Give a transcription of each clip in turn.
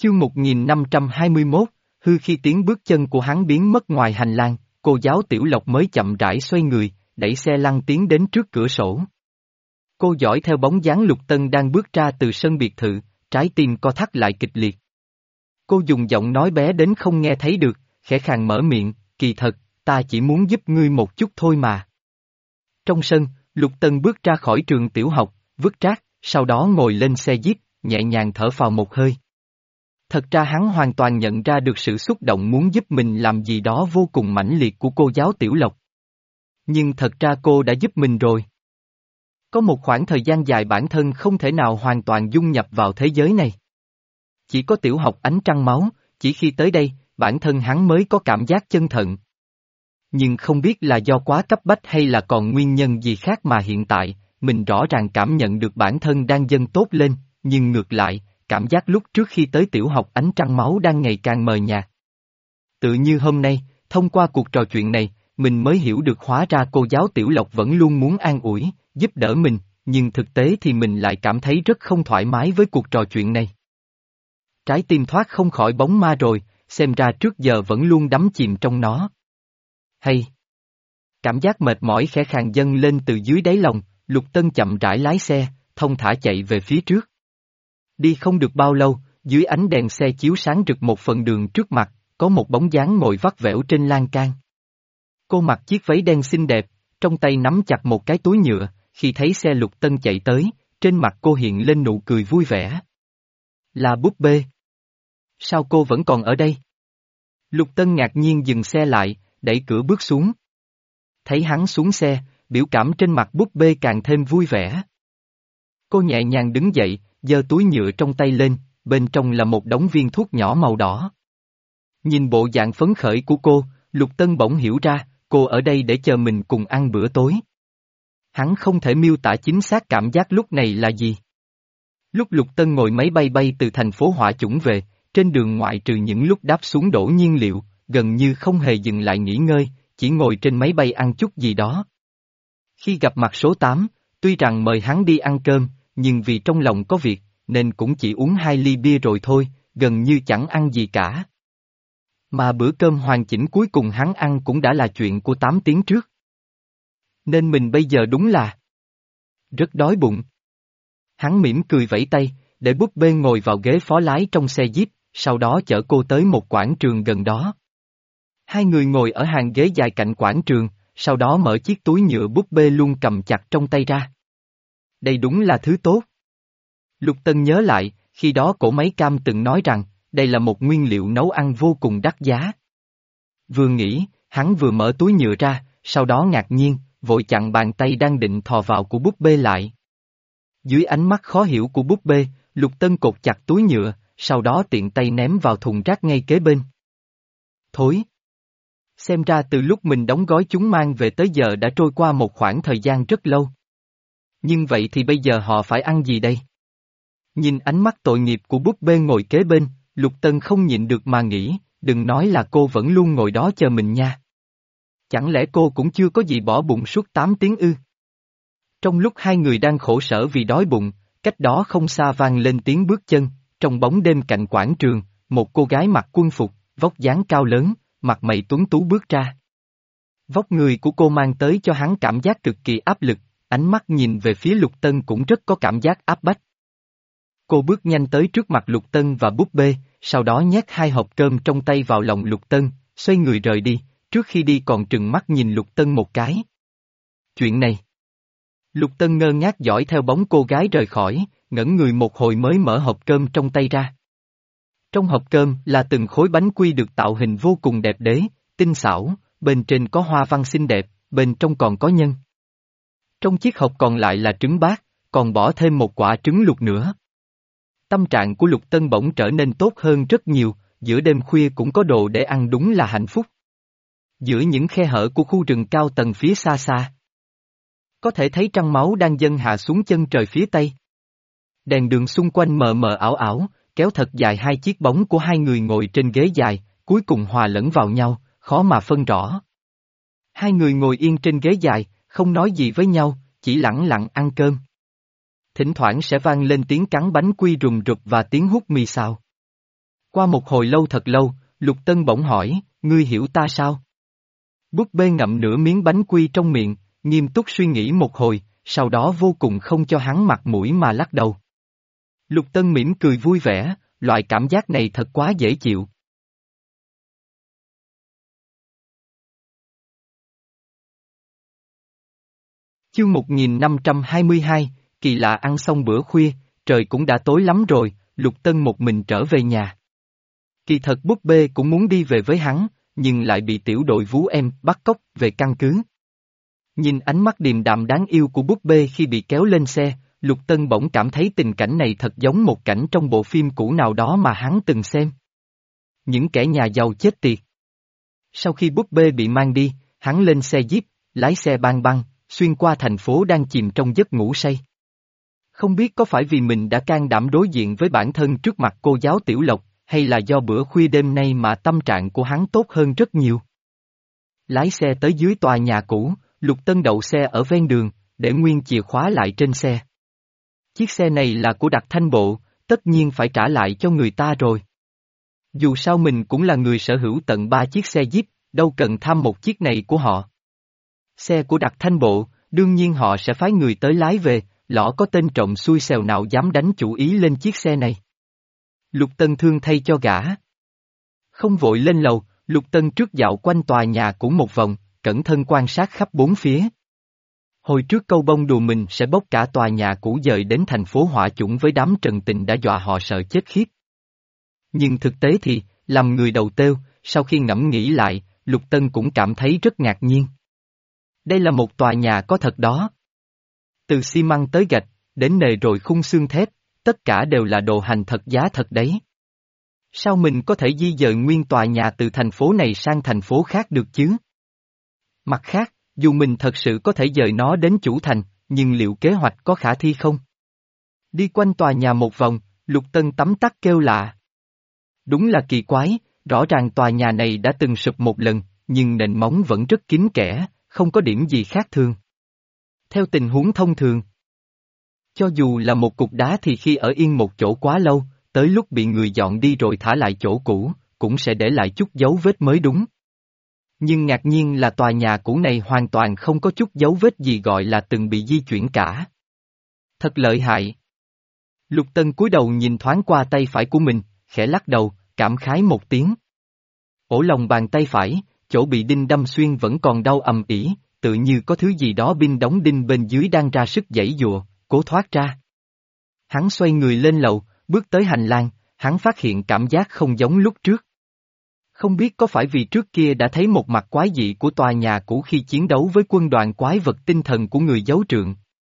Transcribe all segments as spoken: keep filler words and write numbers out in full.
Chương một nghìn năm trăm hai mươi mốt, hư khi tiếng bước chân của hắn biến mất ngoài hành lang, cô giáo Tiểu Lộc mới chậm rãi xoay người, đẩy xe lăn tiến đến trước cửa sổ. Cô dõi theo bóng dáng Lục Tân đang bước ra từ sân biệt thự, trái tim co thắt lại kịch liệt. Cô dùng giọng nói bé đến không nghe thấy được, khẽ khàng mở miệng, kỳ thật, ta chỉ muốn giúp ngươi một chút thôi mà. Trong sân, Lục Tân bước ra khỏi trường tiểu học, vứt rác, sau đó ngồi lên xe jeep, nhẹ nhàng thở phào một hơi. Thật ra hắn hoàn toàn nhận ra được sự xúc động muốn giúp mình làm gì đó vô cùng mãnh liệt của cô giáo Tiểu Lộc. Nhưng thật ra cô đã giúp mình rồi. Có một khoảng thời gian dài bản thân không thể nào hoàn toàn dung nhập vào thế giới này. Chỉ có tiểu học ánh trăng máu, chỉ khi tới đây, bản thân hắn mới có cảm giác chân thận. Nhưng không biết là do quá cấp bách hay là còn nguyên nhân gì khác mà hiện tại, mình rõ ràng cảm nhận được bản thân đang dần tốt lên, nhưng ngược lại, cảm giác lúc trước khi tới tiểu học ánh trăng máu đang ngày càng mờ nhạt. Tự như hôm nay, thông qua cuộc trò chuyện này, mình mới hiểu được hóa ra cô giáo Tiểu Lộc vẫn luôn muốn an ủi, giúp đỡ mình, nhưng thực tế thì mình lại cảm thấy rất không thoải mái với cuộc trò chuyện này. Trái tim thoát không khỏi bóng ma rồi, xem ra trước giờ vẫn luôn đắm chìm trong nó. Hay! Cảm giác mệt mỏi khẽ khàng dâng lên từ dưới đáy lòng, Lục Tân chậm rãi lái xe, thông thả chạy về phía trước. Đi không được bao lâu, dưới ánh đèn xe chiếu sáng rực một phần đường trước mặt, có một bóng dáng ngồi vắt vẻo trên lan can. Cô mặc chiếc váy đen xinh đẹp, trong tay nắm chặt một cái túi nhựa, khi thấy xe Lục Tân chạy tới, trên mặt cô hiện lên nụ cười vui vẻ. Là búp bê. Sao cô vẫn còn ở đây? Lục Tân ngạc nhiên dừng xe lại, đẩy cửa bước xuống. Thấy hắn xuống xe, biểu cảm trên mặt búp bê càng thêm vui vẻ. Cô nhẹ nhàng đứng dậy, giơ túi nhựa trong tay lên, bên trong là một đống viên thuốc nhỏ màu đỏ. Nhìn bộ dạng phấn khởi của cô, Lục Tân bỗng hiểu ra, cô ở đây để chờ mình cùng ăn bữa tối. Hắn không thể miêu tả chính xác cảm giác lúc này là gì. Lúc Lục Tân ngồi máy bay bay từ thành phố Hỏa Chủng về, trên đường ngoại trừ những lúc đáp xuống đổ nhiên liệu, gần như không hề dừng lại nghỉ ngơi, chỉ ngồi trên máy bay ăn chút gì đó. Khi gặp mặt số tám, tuy rằng mời hắn đi ăn cơm, nhưng vì trong lòng có việc, nên cũng chỉ uống hai ly bia rồi thôi, gần như chẳng ăn gì cả. Mà bữa cơm hoàn chỉnh cuối cùng hắn ăn cũng đã là chuyện của tám tiếng trước. Nên mình bây giờ đúng là rất đói bụng. Hắn mỉm cười vẫy tay, để búp bê ngồi vào ghế phó lái trong xe jeep, sau đó chở cô tới một quảng trường gần đó. Hai người ngồi ở hàng ghế dài cạnh quảng trường, sau đó mở chiếc túi nhựa búp bê luôn cầm chặt trong tay ra. Đây đúng là thứ tốt. Lục Tân nhớ lại, khi đó cổ máy cam từng nói rằng, đây là một nguyên liệu nấu ăn vô cùng đắt giá. Vừa nghĩ, hắn vừa mở túi nhựa ra, sau đó ngạc nhiên, vội chặn bàn tay đang định thò vào của búp bê lại. Dưới ánh mắt khó hiểu của búp bê, Lục Tân cột chặt túi nhựa, sau đó tiện tay ném vào thùng rác ngay kế bên. Thối! Xem ra từ lúc mình đóng gói chúng mang về tới giờ đã trôi qua một khoảng thời gian rất lâu. Nhưng vậy thì bây giờ họ phải ăn gì đây? Nhìn ánh mắt tội nghiệp của búp bê ngồi kế bên, Lục Tân không nhịn được mà nghĩ, đừng nói là cô vẫn luôn ngồi đó chờ mình nha. Chẳng lẽ cô cũng chưa có gì bỏ bụng suốt tám tiếng ư? Trong lúc hai người đang khổ sở vì đói bụng, cách đó không xa vang lên tiếng bước chân, trong bóng đêm cạnh quảng trường, một cô gái mặc quân phục, vóc dáng cao lớn, mặt mày tuấn tú bước ra. Vóc người của cô mang tới cho hắn cảm giác cực kỳ áp lực, ánh mắt nhìn về phía Lục Tân cũng rất có cảm giác áp bách. Cô bước nhanh tới trước mặt Lục Tân và búp bê, sau đó nhét hai hộp cơm trong tay vào lòng Lục Tân, xoay người rời đi, trước khi đi còn trừng mắt nhìn Lục Tân một cái. Chuyện này. Lục Tân ngơ ngác dõi theo bóng cô gái rời khỏi, ngẩn người một hồi mới mở hộp cơm trong tay ra. Trong hộp cơm là từng khối bánh quy được tạo hình vô cùng đẹp đẽ, tinh xảo, bên trên có hoa văn xinh đẹp, bên trong còn có nhân. Trong chiếc hộp còn lại là trứng bát, còn bỏ thêm một quả trứng luộc nữa. Tâm trạng của Lục Tân bỗng trở nên tốt hơn rất nhiều, giữa đêm khuya cũng có đồ để ăn đúng là hạnh phúc. Giữa những khe hở của khu rừng cao tầng phía xa xa, có thể thấy trăng máu đang dâng hạ xuống chân trời phía tây. Đèn đường xung quanh mờ mờ ảo ảo, kéo thật dài hai chiếc bóng của hai người ngồi trên ghế dài, cuối cùng hòa lẫn vào nhau, khó mà phân rõ. Hai người ngồi yên trên ghế dài, không nói gì với nhau, chỉ lẳng lặng ăn cơm. Thỉnh thoảng sẽ vang lên tiếng cắn bánh quy rùng rụp và tiếng hút mì xào. Qua một hồi lâu thật lâu, Lục Tân bỗng hỏi, ngươi hiểu ta sao? Búp bê ngậm nửa miếng bánh quy trong miệng, nghiêm túc suy nghĩ một hồi, sau đó vô cùng không cho hắn mặt mũi mà lắc đầu. Lục Tân mỉm cười vui vẻ, loại cảm giác này thật quá dễ chịu. Chương một nghìn năm trăm hai mươi hai, kỳ lạ ăn xong bữa khuya, trời cũng đã tối lắm rồi, Lục Tân một mình trở về nhà. Kỳ thật búp bê cũng muốn đi về với hắn, nhưng lại bị tiểu đội vú em bắt cóc về căn cứ. Nhìn ánh mắt điềm đạm đáng yêu của búp bê khi bị kéo lên xe, Lục Tân bỗng cảm thấy tình cảnh này thật giống một cảnh trong bộ phim cũ nào đó mà hắn từng xem. Những kẻ nhà giàu chết tiệt. Sau khi búp bê bị mang đi, hắn lên xe Jeep, lái xe bang băng, xuyên qua thành phố đang chìm trong giấc ngủ say. Không biết có phải vì mình đã can đảm đối diện với bản thân trước mặt cô giáo Tiểu Lộc, hay là do bữa khuya đêm nay mà tâm trạng của hắn tốt hơn rất nhiều. Lái xe tới dưới tòa nhà cũ, Lục Tân đậu xe ở ven đường, để nguyên chìa khóa lại trên xe. Chiếc xe này là của Đặc Thanh Bộ, tất nhiên phải trả lại cho người ta rồi. Dù sao mình cũng là người sở hữu tận ba chiếc xe Jeep, đâu cần tham một chiếc này của họ. Xe của Đặc Thanh Bộ, đương nhiên họ sẽ phái người tới lái về, lõ có tên trộm xui xẻo nào dám đánh chủ ý lên chiếc xe này. Lục Tân thương thay cho gã. Không vội lên lầu, Lục Tân trước dạo quanh tòa nhà cũ một vòng, cẩn thận quan sát khắp bốn phía. Hồi trước câu bông đùa mình sẽ bốc cả tòa nhà cũ dời đến thành phố hỏa chủng với đám Trần Tình đã dọa họ sợ chết khiếp. Nhưng thực tế thì, làm người đầu têu, sau khi ngẫm nghĩ lại, Lục Tân cũng cảm thấy rất ngạc nhiên. Đây là một tòa nhà có thật đó. Từ xi măng tới gạch, đến nề rồi khung xương thép, tất cả đều là đồ hành thật giá thật đấy. Sao mình có thể di dời nguyên tòa nhà từ thành phố này sang thành phố khác được chứ? Mặt khác, dù mình thật sự có thể dời nó đến chủ thành, nhưng liệu kế hoạch có khả thi không? Đi quanh tòa nhà một vòng, Lục Tân tấm tắc kêu lạ. Đúng là kỳ quái, rõ ràng tòa nhà này đã từng sụp một lần, nhưng nền móng vẫn rất kín kẽ, không có điểm gì khác thường. Theo tình huống thông thường, cho dù là một cục đá thì khi ở yên một chỗ quá lâu, tới lúc bị người dọn đi rồi thả lại chỗ cũ, cũng sẽ để lại chút dấu vết mới đúng. Nhưng ngạc nhiên là tòa nhà cũ này hoàn toàn không có chút dấu vết gì gọi là từng bị di chuyển cả. Thật lợi hại. Lục Tân cúi đầu nhìn thoáng qua tay phải của mình, khẽ lắc đầu, cảm khái một tiếng. Ổ lòng bàn tay phải, chỗ bị đinh đâm xuyên vẫn còn đau ầm ĩ, tự như có thứ gì đó binh đóng đinh bên dưới đang ra sức giãy giụa, cố thoát ra. Hắn xoay người lên lầu, bước tới hành lang, hắn phát hiện cảm giác không giống lúc trước. Không biết có phải vì trước kia đã thấy một mặt quái dị của tòa nhà cũ khi chiến đấu với quân đoàn quái vật tinh thần của người giấu trượng,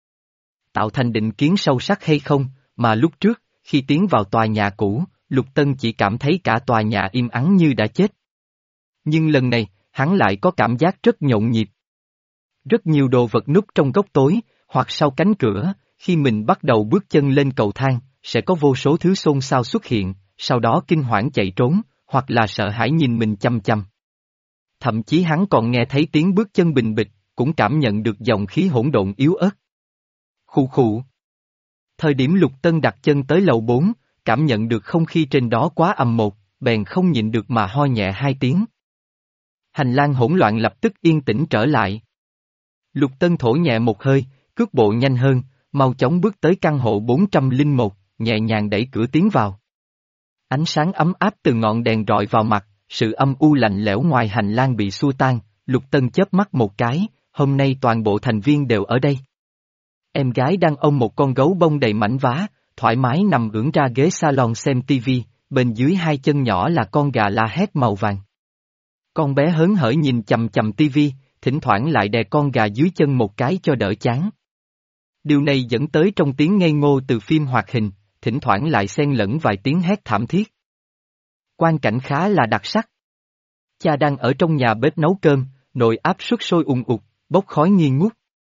tạo thành định kiến sâu sắc hay không, mà lúc trước, khi tiến vào tòa nhà cũ, Lục Tân chỉ cảm thấy cả tòa nhà im ắng như đã chết. Nhưng lần này, hắn lại có cảm giác rất nhộn nhịp. Rất nhiều đồ vật núp trong góc tối, hoặc sau cánh cửa, khi mình bắt đầu bước chân lên cầu thang, sẽ có vô số thứ xôn xao xuất hiện, sau đó kinh hoảng chạy trốn, hoặc là sợ hãi nhìn mình chăm chăm. Thậm chí hắn còn nghe thấy tiếng bước chân bình bịch, cũng cảm nhận được dòng khí hỗn độn yếu ớt. Khụ khụ. Thời điểm Lục Tân đặt chân tới lầu bốn, cảm nhận được không khí trên đó quá ầm một, bèn không nhịn được mà ho nhẹ hai tiếng. Hành lang hỗn loạn lập tức yên tĩnh trở lại. Lục Tân thổ nhẹ một hơi, cước bộ nhanh hơn, mau chóng bước tới căn hộ bốn trăm lẻ một, nhẹ nhàng đẩy cửa tiến vào. Ánh sáng ấm áp từ ngọn đèn rọi vào mặt, sự âm u lạnh lẽo ngoài hành lang bị xua tan, Lục Tân chớp mắt một cái, hôm nay toàn bộ thành viên đều ở đây. Em gái đang ôm một con gấu bông đầy mảnh vá, thoải mái nằm ưỡn ra ghế salon xem tivi, bên dưới hai chân nhỏ là con gà la hét màu vàng. Con bé hớn hở nhìn chằm chằm tivi, thỉnh thoảng lại đè con gà dưới chân một cái cho đỡ chán. Điều này dẫn tới trong tiếng ngây ngô từ phim hoạt hình, thỉnh thoảng lại xen lẫn vài tiếng hét thảm thiết. Quang cảnh khá là đặc sắc. Cha đang ở trong nhà bếp nấu cơm, nồi áp suất sôi ùn ụt, bốc khói nghi ngút.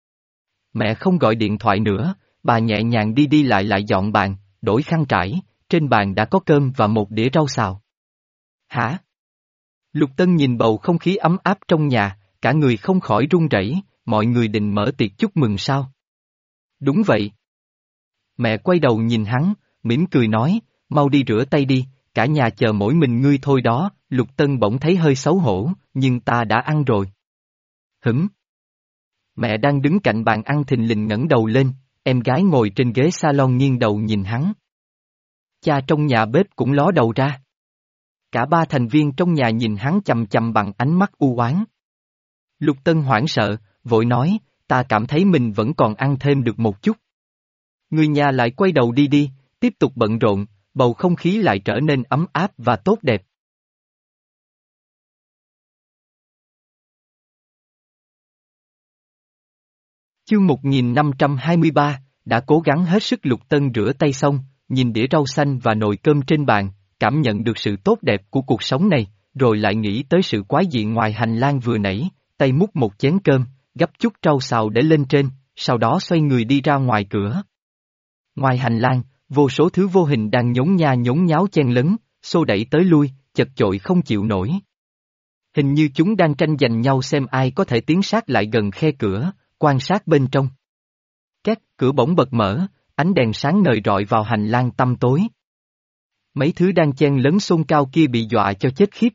Mẹ không gọi điện thoại nữa, bà nhẹ nhàng đi đi lại lại dọn bàn, đổi khăn trải, trên bàn đã có cơm và một đĩa rau xào. Hả? Lục Tân nhìn bầu không khí ấm áp trong nhà, cả người không khỏi run rẩy, mọi người định mở tiệc chúc mừng sao? Đúng vậy. Mẹ quay đầu nhìn hắn, mỉm cười nói, mau đi rửa tay đi, cả nhà chờ mỗi mình ngươi thôi đó, Lục Tân bỗng thấy hơi xấu hổ, nhưng ta đã ăn rồi. Hửm? Mẹ đang đứng cạnh bàn ăn thình lình ngẩng đầu lên, em gái ngồi trên ghế salon nghiêng đầu nhìn hắn. Cha trong nhà bếp cũng ló đầu ra. Cả ba thành viên trong nhà nhìn hắn chằm chằm bằng ánh mắt u oán. Lục Tân hoảng sợ, vội nói, ta cảm thấy mình vẫn còn ăn thêm được một chút. Người nhà lại quay đầu đi đi, tiếp tục bận rộn, bầu không khí lại trở nên ấm áp và tốt đẹp. Chương một nghìn năm trăm hai mươi ba, đã cố gắng hết sức. Lục Tân rửa tay xong, nhìn đĩa rau xanh và nồi cơm trên bàn, cảm nhận được sự tốt đẹp của cuộc sống này, rồi lại nghĩ tới sự quái dị ngoài hành lang vừa nãy, tay múc một chén cơm, gắp chút rau xào để lên trên, sau đó xoay người đi ra ngoài cửa. Ngoài hành lang, vô số thứ vô hình đang nhốn nha nhốn nháo chen lấn, xô đẩy tới lui, chật chội không chịu nổi. Hình như chúng đang tranh giành nhau xem ai có thể tiến sát lại gần khe cửa, quan sát bên trong. Két, cửa bỗng bật mở, ánh đèn sáng ngời rọi vào hành lang tăm tối. Mấy thứ đang chen lấn xôn cao kia bị dọa cho chết khiếp.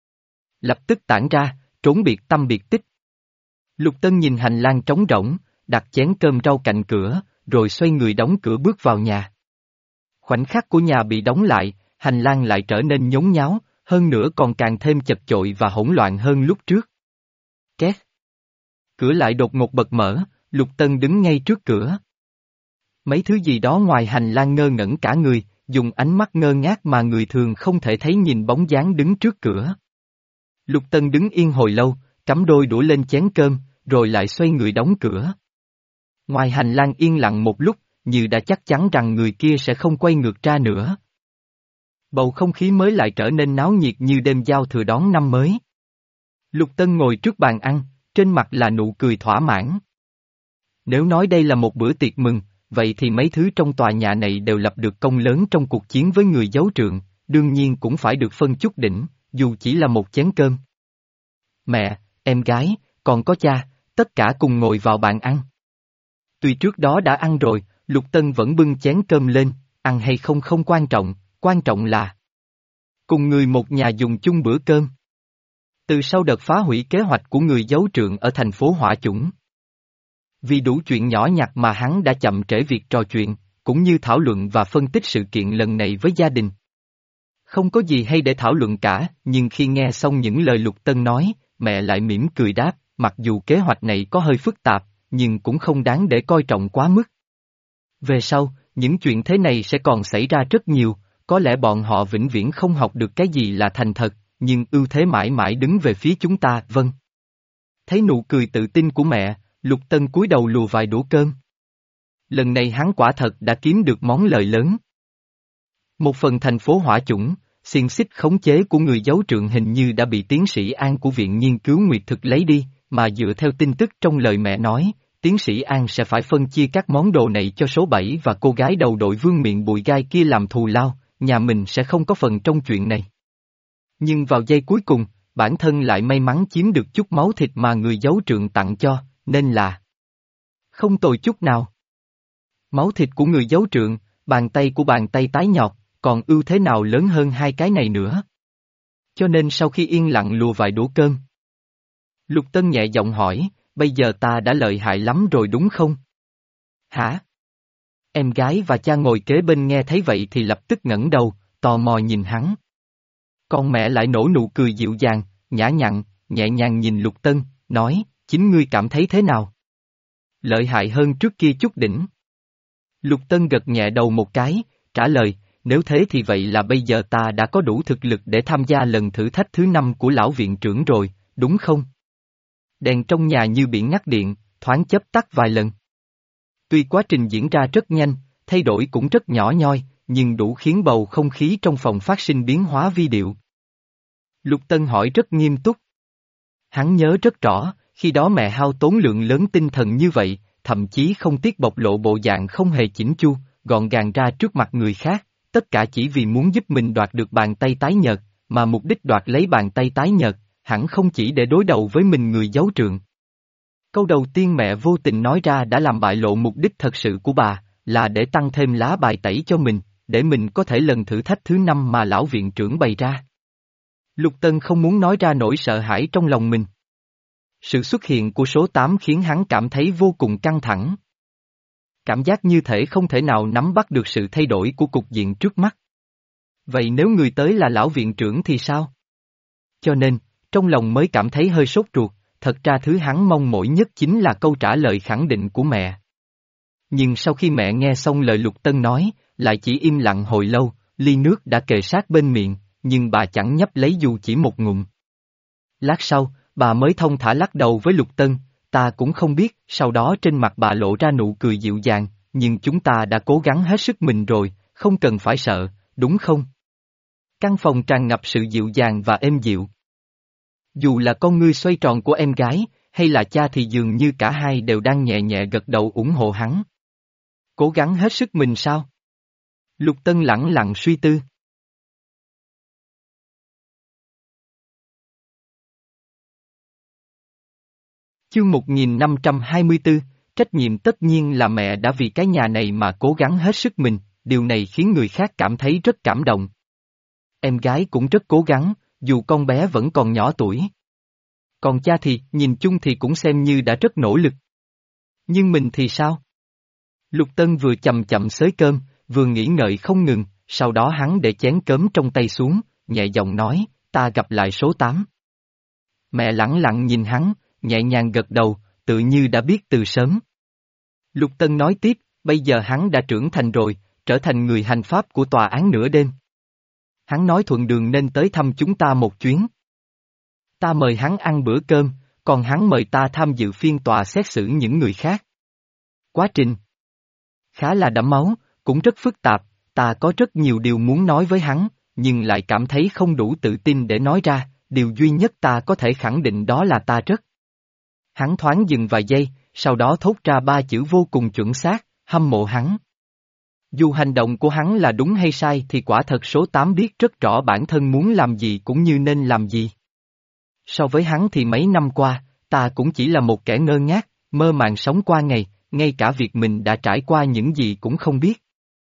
Lập tức tản ra, trốn biệt tâm biệt tích. Lục Tân nhìn hành lang trống rỗng, đặt chén cơm rau cạnh cửa, rồi xoay người đóng cửa bước vào nhà. Khoảnh khắc của nhà bị đóng lại, hành lang lại trở nên nhốn nháo, hơn nữa còn càng thêm chật chội và hỗn loạn hơn lúc trước. Két. Cửa lại đột ngột bật mở, Lục Tân đứng ngay trước cửa. Mấy thứ gì đó ngoài hành lang ngơ ngẩn cả người, dùng ánh mắt ngơ ngác mà người thường không thể thấy nhìn bóng dáng đứng trước cửa. Lục Tân đứng yên hồi lâu, cắm đôi đũa lên chén cơm, rồi lại xoay người đóng cửa. Ngoài hành lang yên lặng một lúc, như đã chắc chắn rằng người kia sẽ không quay ngược ra nữa. Bầu không khí mới lại trở nên náo nhiệt như đêm giao thừa đón năm mới. Lục Tân ngồi trước bàn ăn, trên mặt là nụ cười thỏa mãn. Nếu nói đây là một bữa tiệc mừng, vậy thì mấy thứ trong tòa nhà này đều lập được công lớn trong cuộc chiến với người giấu trượng, đương nhiên cũng phải được phân chút đỉnh, dù chỉ là một chén cơm. Mẹ, em gái, còn có cha, tất cả cùng ngồi vào bàn ăn. Tuy trước đó đã ăn rồi, Lục Tân vẫn bưng chén cơm lên, ăn hay không không quan trọng, quan trọng là cùng người một nhà dùng chung bữa cơm. Từ sau đợt phá hủy kế hoạch của người giấu trượng ở thành phố Hỏa Chủng. Vì đủ chuyện nhỏ nhặt mà hắn đã chậm trễ việc trò chuyện, cũng như thảo luận và phân tích sự kiện lần này với gia đình. Không có gì hay để thảo luận cả, nhưng khi nghe xong những lời Lục Tân nói, mẹ lại mỉm cười đáp, mặc dù kế hoạch này có hơi phức tạp, nhưng cũng không đáng để coi trọng quá mức. Về sau, những chuyện thế này sẽ còn xảy ra rất nhiều, có lẽ bọn họ vĩnh viễn không học được cái gì là thành thật, nhưng ưu thế mãi mãi đứng về phía chúng ta, vâng. Thấy nụ cười tự tin của mẹ, Lục Tân cúi đầu lùa vài đũa cơm. Lần này hắn quả thật đã kiếm được món lời lớn. Một phần thành phố Hỏa Chủng, xiềng xích khống chế của người giấu trượng hình như đã bị tiến sĩ An của Viện Nghiên cứu Nguyệt Thực lấy đi, mà dựa theo tin tức trong lời mẹ nói, tiến sĩ An sẽ phải phân chia các món đồ này cho số bảy và cô gái đầu đội vương miện bụi gai kia làm thù lao, nhà mình sẽ không có phần trong chuyện này. Nhưng vào giây cuối cùng, bản thân lại may mắn chiếm được chút máu thịt mà người giấu trượng tặng cho, nên là không tồi chút nào. Máu thịt của người giấu trượng, bàn tay của bàn tay tái nhọt, còn ưu thế nào lớn hơn hai cái này nữa. Cho nên sau khi yên lặng lùa vài đũa cơm, Lục Tân nhẹ giọng hỏi, bây giờ ta đã lợi hại lắm rồi đúng không? Hả? Em gái và cha ngồi kế bên nghe thấy vậy thì lập tức ngẩng đầu, tò mò nhìn hắn. Còn mẹ lại nổ nụ cười dịu dàng, nhã nhặn, nhẹ nhàng nhìn Lục Tân, nói, chính ngươi cảm thấy thế nào? Lợi hại hơn trước kia chút đỉnh. Lục Tân gật nhẹ đầu một cái, trả lời, nếu thế thì vậy là bây giờ ta đã có đủ thực lực để tham gia lần thử thách thứ năm của lão viện trưởng rồi, đúng không? Đèn trong nhà như bị ngắt điện, thoáng chớp tắt vài lần. Tuy quá trình diễn ra rất nhanh, thay đổi cũng rất nhỏ nhoi, nhưng đủ khiến bầu không khí trong phòng phát sinh biến hóa vi điệu. Lục Tân hỏi rất nghiêm túc. Hắn nhớ rất rõ, khi đó mẹ hao tốn lượng lớn tinh thần như vậy, thậm chí không tiếc bộc lộ bộ dạng không hề chỉnh chu, gọn gàng ra trước mặt người khác, tất cả chỉ vì muốn giúp mình đoạt được bàn tay tái nhợt, mà mục đích đoạt lấy bàn tay tái nhợt, hẳn không chỉ để đối đầu với mình người giấu trượng. Câu đầu tiên mẹ vô tình nói ra đã làm bại lộ mục đích thật sự của bà, là để tăng thêm lá bài tẩy cho mình, để mình có thể lần thử thách thứ năm mà lão viện trưởng bày ra. Lục Tân không muốn nói ra nỗi sợ hãi trong lòng mình. Sự xuất hiện của số tám khiến hắn cảm thấy vô cùng căng thẳng. Cảm giác như thể không thể nào nắm bắt được sự thay đổi của cục diện trước mắt. Vậy nếu người tới là lão viện trưởng thì sao? Cho nên, trong lòng mới cảm thấy hơi sốt ruột, thật ra thứ hắn mong mỏi nhất chính là câu trả lời khẳng định của mẹ. Nhưng sau khi mẹ nghe xong lời Lục Tân nói, lại chỉ im lặng hồi lâu, ly nước đã kề sát bên miệng, nhưng bà chẳng nhấp lấy dù chỉ một ngụm. Lát sau, bà mới thông thả lắc đầu với Lục Tân, ta cũng không biết, sau đó trên mặt bà lộ ra nụ cười dịu dàng, nhưng chúng ta đã cố gắng hết sức mình rồi, không cần phải sợ, đúng không? Căn phòng tràn ngập sự dịu dàng và êm dịu. Dù là con ngươi xoay tròn của em gái, hay là cha thì dường như cả hai đều đang nhẹ nhẹ gật đầu ủng hộ hắn. Cố gắng hết sức mình sao? Lục Tân lẳng lặng suy tư. Chương một nghìn năm trăm hai mươi tư, trách nhiệm tất nhiên là mẹ đã vì cái nhà này mà cố gắng hết sức mình, điều này khiến người khác cảm thấy rất cảm động. Em gái cũng rất cố gắng, dù con bé vẫn còn nhỏ tuổi. Còn cha thì, nhìn chung thì cũng xem như đã rất nỗ lực. Nhưng mình thì sao? Lục Tân vừa chậm chậm xới cơm, vừa nghĩ ngợi không ngừng, sau đó hắn để chén cơm trong tay xuống, nhẹ giọng nói, ta gặp lại số tám. Mẹ lẳng lặng nhìn hắn, nhẹ nhàng gật đầu, tự như đã biết từ sớm. Lục Tân nói tiếp, bây giờ hắn đã trưởng thành rồi, trở thành người hành pháp của tòa án nửa đêm. Hắn nói thuận đường nên tới thăm chúng ta một chuyến. Ta mời hắn ăn bữa cơm, còn hắn mời ta tham dự phiên tòa xét xử những người khác. Quá trình khá là đẫm máu, cũng rất phức tạp, ta có rất nhiều điều muốn nói với hắn, nhưng lại cảm thấy không đủ tự tin để nói ra, điều duy nhất ta có thể khẳng định đó là ta rất. Hắn thoáng dừng vài giây, sau đó thốt ra ba chữ vô cùng chuẩn xác, hâm mộ hắn. Dù hành động của hắn là đúng hay sai thì quả thật số tám biết rất rõ bản thân muốn làm gì cũng như nên làm gì. So với hắn thì mấy năm qua, ta cũng chỉ là một kẻ ngơ ngác, mơ màng sống qua ngày, ngay cả việc mình đã trải qua những gì cũng không biết.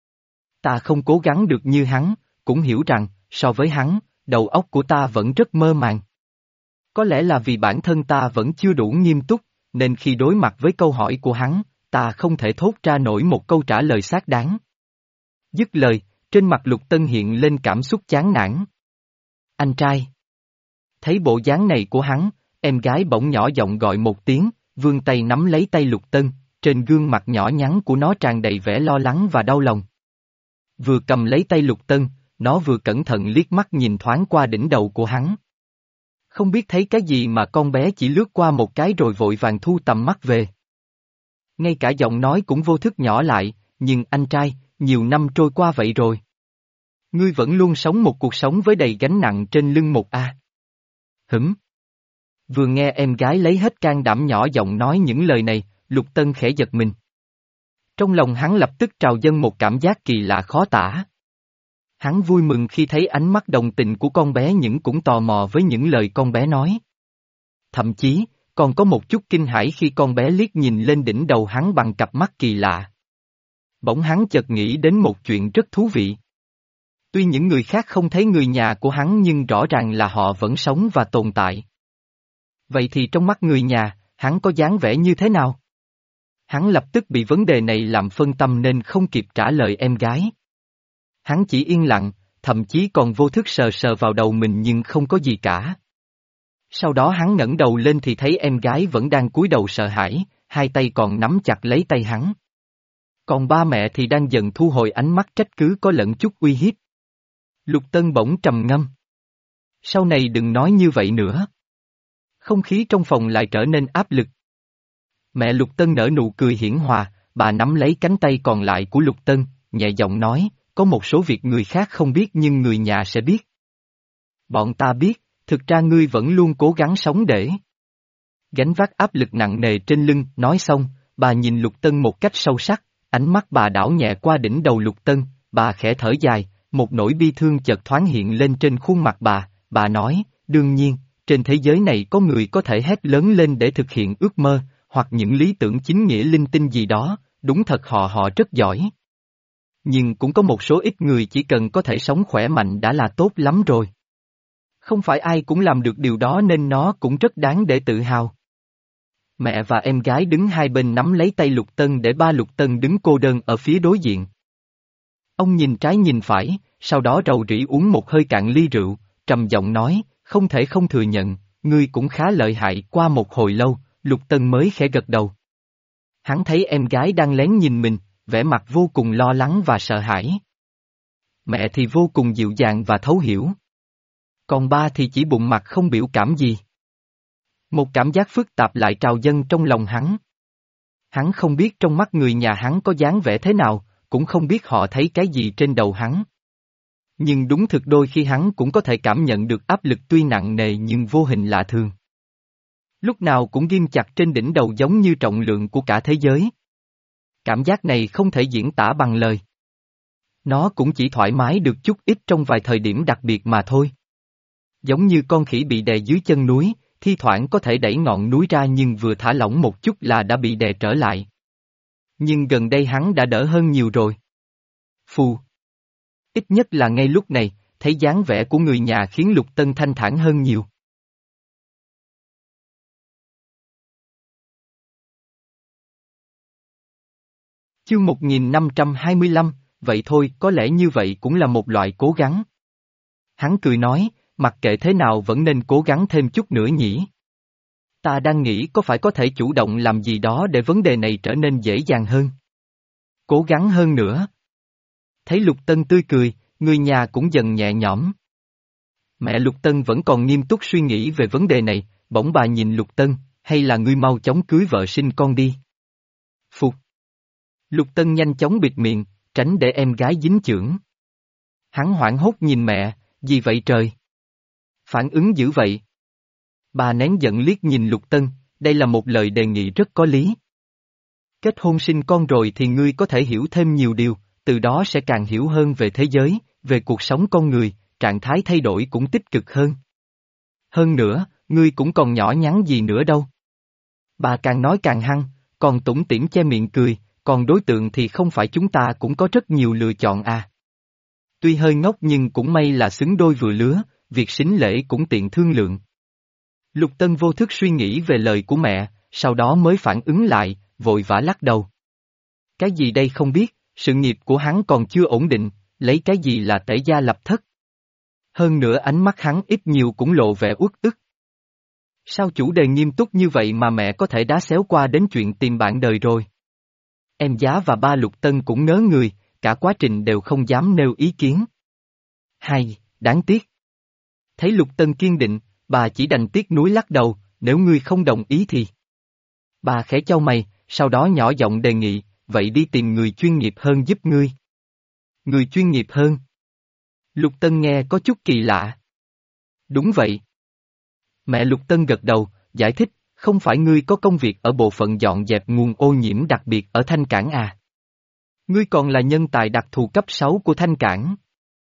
Ta không cố gắng được như hắn, cũng hiểu rằng, so với hắn, đầu óc của ta vẫn rất mơ màng. Có lẽ là vì bản thân ta vẫn chưa đủ nghiêm túc, nên khi đối mặt với câu hỏi của hắn, ta không thể thốt ra nổi một câu trả lời xác đáng. Dứt lời, trên mặt Lục Tân hiện lên cảm xúc chán nản. Anh trai. Thấy bộ dáng này của hắn, em gái bỗng nhỏ giọng gọi một tiếng, vươn tay nắm lấy tay Lục Tân, trên gương mặt nhỏ nhắn của nó tràn đầy vẻ lo lắng và đau lòng. Vừa cầm lấy tay Lục Tân, nó vừa cẩn thận liếc mắt nhìn thoáng qua đỉnh đầu của hắn. Không biết thấy cái gì mà con bé chỉ lướt qua một cái rồi vội vàng thu tầm mắt về. Ngay cả giọng nói cũng vô thức nhỏ lại, nhưng anh trai, nhiều năm trôi qua vậy rồi. Ngươi vẫn luôn sống một cuộc sống với đầy gánh nặng trên lưng một a. Hửm. Vừa nghe em gái lấy hết can đảm nhỏ giọng nói những lời này, Lục Tân khẽ giật mình. Trong lòng hắn lập tức trào dâng một cảm giác kỳ lạ khó tả. Hắn vui mừng khi thấy ánh mắt đồng tình của con bé nhưng cũng tò mò với những lời con bé nói. Thậm chí, còn có một chút kinh hãi khi con bé liếc nhìn lên đỉnh đầu hắn bằng cặp mắt kỳ lạ. Bỗng hắn chợt nghĩ đến một chuyện rất thú vị. Tuy những người khác không thấy người nhà của hắn nhưng rõ ràng là họ vẫn sống và tồn tại. Vậy thì trong mắt người nhà, hắn có dáng vẻ như thế nào? Hắn lập tức bị vấn đề này làm phân tâm nên không kịp trả lời em gái. Hắn chỉ yên lặng, thậm chí còn vô thức sờ sờ vào đầu mình nhưng không có gì cả. Sau đó hắn ngẩng đầu lên thì thấy em gái vẫn đang cúi đầu sợ hãi, hai tay còn nắm chặt lấy tay hắn. Còn ba mẹ thì đang dần thu hồi ánh mắt trách cứ có lẫn chút uy hiếp. Lục Tân bỗng trầm ngâm. Sau này đừng nói như vậy nữa. Không khí trong phòng lại trở nên áp lực. Mẹ Lục Tân nở nụ cười hiển hòa, bà nắm lấy cánh tay còn lại của Lục Tân, nhẹ giọng nói, có một số việc người khác không biết nhưng người nhà sẽ biết. Bọn ta biết, thực ra ngươi vẫn luôn cố gắng sống để gánh vác áp lực nặng nề trên lưng, nói xong, bà nhìn Lục Tân một cách sâu sắc, ánh mắt bà đảo nhẹ qua đỉnh đầu Lục Tân, bà khẽ thở dài, một nỗi bi thương chợt thoáng hiện lên trên khuôn mặt bà, bà nói, đương nhiên, trên thế giới này có người có thể hét lớn lên để thực hiện ước mơ, hoặc những lý tưởng chính nghĩa linh tinh gì đó, đúng thật họ họ rất giỏi. Nhưng cũng có một số ít người chỉ cần có thể sống khỏe mạnh đã là tốt lắm rồi. Không phải ai cũng làm được điều đó nên nó cũng rất đáng để tự hào. Mẹ và em gái đứng hai bên nắm lấy tay Lục Tân để ba Lục Tân đứng cô đơn ở phía đối diện. Ông nhìn trái nhìn phải, sau đó rầu rĩ uống một hơi cạn ly rượu, trầm giọng nói, không thể không thừa nhận, ngươi cũng khá lợi hại. Qua một hồi lâu, Lục Tân mới khẽ gật đầu. Hắn thấy em gái đang lén nhìn mình, vẻ mặt vô cùng lo lắng và sợ hãi. Mẹ thì vô cùng dịu dàng và thấu hiểu. Còn ba thì chỉ bụng mặt không biểu cảm gì. Một cảm giác phức tạp lại trào dâng trong lòng hắn. Hắn không biết trong mắt người nhà hắn có dáng vẻ thế nào, cũng không biết họ thấy cái gì trên đầu hắn. Nhưng đúng thực đôi khi hắn cũng có thể cảm nhận được áp lực tuy nặng nề nhưng vô hình lạ thường. Lúc nào cũng ghim chặt trên đỉnh đầu giống như trọng lượng của cả thế giới. Cảm giác này không thể diễn tả bằng lời. Nó cũng chỉ thoải mái được chút ít trong vài thời điểm đặc biệt mà thôi. Giống như con khỉ bị đè dưới chân núi, thi thoảng có thể đẩy ngọn núi ra nhưng vừa thả lỏng một chút là đã bị đè trở lại. Nhưng gần đây hắn đã đỡ hơn nhiều rồi. Phù. Ít nhất là ngay lúc này, thấy dáng vẻ của người nhà khiến Lục Tân thanh thản hơn nhiều. Chương một nghìn năm trăm hai mươi lăm, vậy thôi, có lẽ như vậy cũng là một loại cố gắng. Hắn cười nói, mặc kệ thế nào vẫn nên cố gắng thêm chút nữa nhỉ. Ta đang nghĩ có phải có thể chủ động làm gì đó để vấn đề này trở nên dễ dàng hơn. Cố gắng hơn nữa. Thấy Lục Tân tươi cười, người nhà cũng dần nhẹ nhõm. Mẹ Lục Tân vẫn còn nghiêm túc suy nghĩ về vấn đề này, bỗng bà nhìn Lục Tân, hay là ngươi mau chóng cưới vợ sinh con đi. Phục. Lục Tân nhanh chóng bịt miệng, tránh để em gái dính chưởng. Hắn hoảng hốt nhìn mẹ, gì vậy trời? Phản ứng dữ vậy. Bà nén giận liếc nhìn Lục Tân, đây là một lời đề nghị rất có lý. Kết hôn sinh con rồi thì ngươi có thể hiểu thêm nhiều điều, từ đó sẽ càng hiểu hơn về thế giới, về cuộc sống con người, trạng thái thay đổi cũng tích cực hơn. Hơn nữa, ngươi cũng còn nhỏ nhắn gì nữa đâu. Bà càng nói càng hăng, còn tủm tỉm che miệng cười, còn đối tượng thì không phải chúng ta cũng có rất nhiều lựa chọn à. Tuy hơi ngốc nhưng cũng may là xứng đôi vừa lứa, việc sính lễ cũng tiện thương lượng. Lục Tân vô thức suy nghĩ về lời của mẹ, sau đó mới phản ứng lại, vội vã lắc đầu. Cái gì đây không biết, sự nghiệp của hắn còn chưa ổn định, lấy cái gì là tể gia lập thất. Hơn nữa ánh mắt hắn ít nhiều cũng lộ vẻ uất ức. Sao chủ đề nghiêm túc như vậy mà mẹ có thể đá xéo qua đến chuyện tìm bạn đời rồi? Em Giá và ba Lục Tân cũng ngớ người, cả quá trình đều không dám nêu ý kiến. Hay, đáng tiếc. Thấy Lục Tân kiên định, bà chỉ đành tiếc nuối lắc đầu, nếu ngươi không đồng ý thì. Bà khẽ chau mày, sau đó nhỏ giọng đề nghị, vậy đi tìm người chuyên nghiệp hơn giúp ngươi. Người chuyên nghiệp hơn? Lục Tân nghe có chút kỳ lạ. Đúng vậy. Mẹ Lục Tân gật đầu, giải thích, không phải ngươi có công việc ở bộ phận dọn dẹp nguồn ô nhiễm đặc biệt ở Thanh Cảng à? Ngươi còn là nhân tài đặc thù cấp sáu của Thanh Cảng.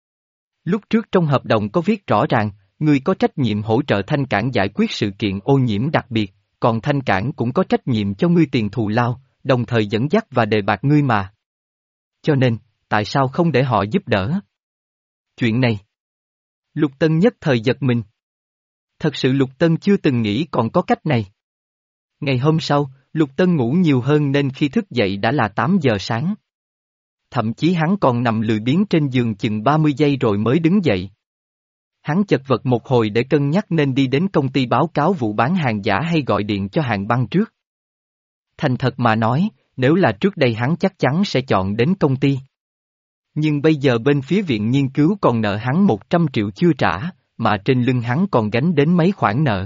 Lúc trước trong hợp đồng có viết rõ ràng, ngươi có trách nhiệm hỗ trợ Thanh Cảng giải quyết sự kiện ô nhiễm đặc biệt, còn Thanh Cảng cũng có trách nhiệm cho ngươi tiền thù lao, đồng thời dẫn dắt và đề bạt ngươi mà. Cho nên, tại sao không để họ giúp đỡ? Chuyện này. Lục Tân nhất thời giật mình. Thật sự Lục Tân chưa từng nghĩ còn có cách này. Ngày hôm sau, Lục Tân ngủ nhiều hơn nên khi thức dậy đã là tám giờ sáng. Thậm chí hắn còn nằm lười biếng trên giường chừng ba mươi giây rồi mới đứng dậy. Hắn chật vật một hồi để cân nhắc nên đi đến công ty báo cáo vụ bán hàng giả hay gọi điện cho Hàn Băng trước. Thành thật mà nói, nếu là trước đây hắn chắc chắn sẽ chọn đến công ty. Nhưng bây giờ bên phía viện nghiên cứu còn nợ hắn một trăm triệu chưa trả, mà trên lưng hắn còn gánh đến mấy khoản nợ.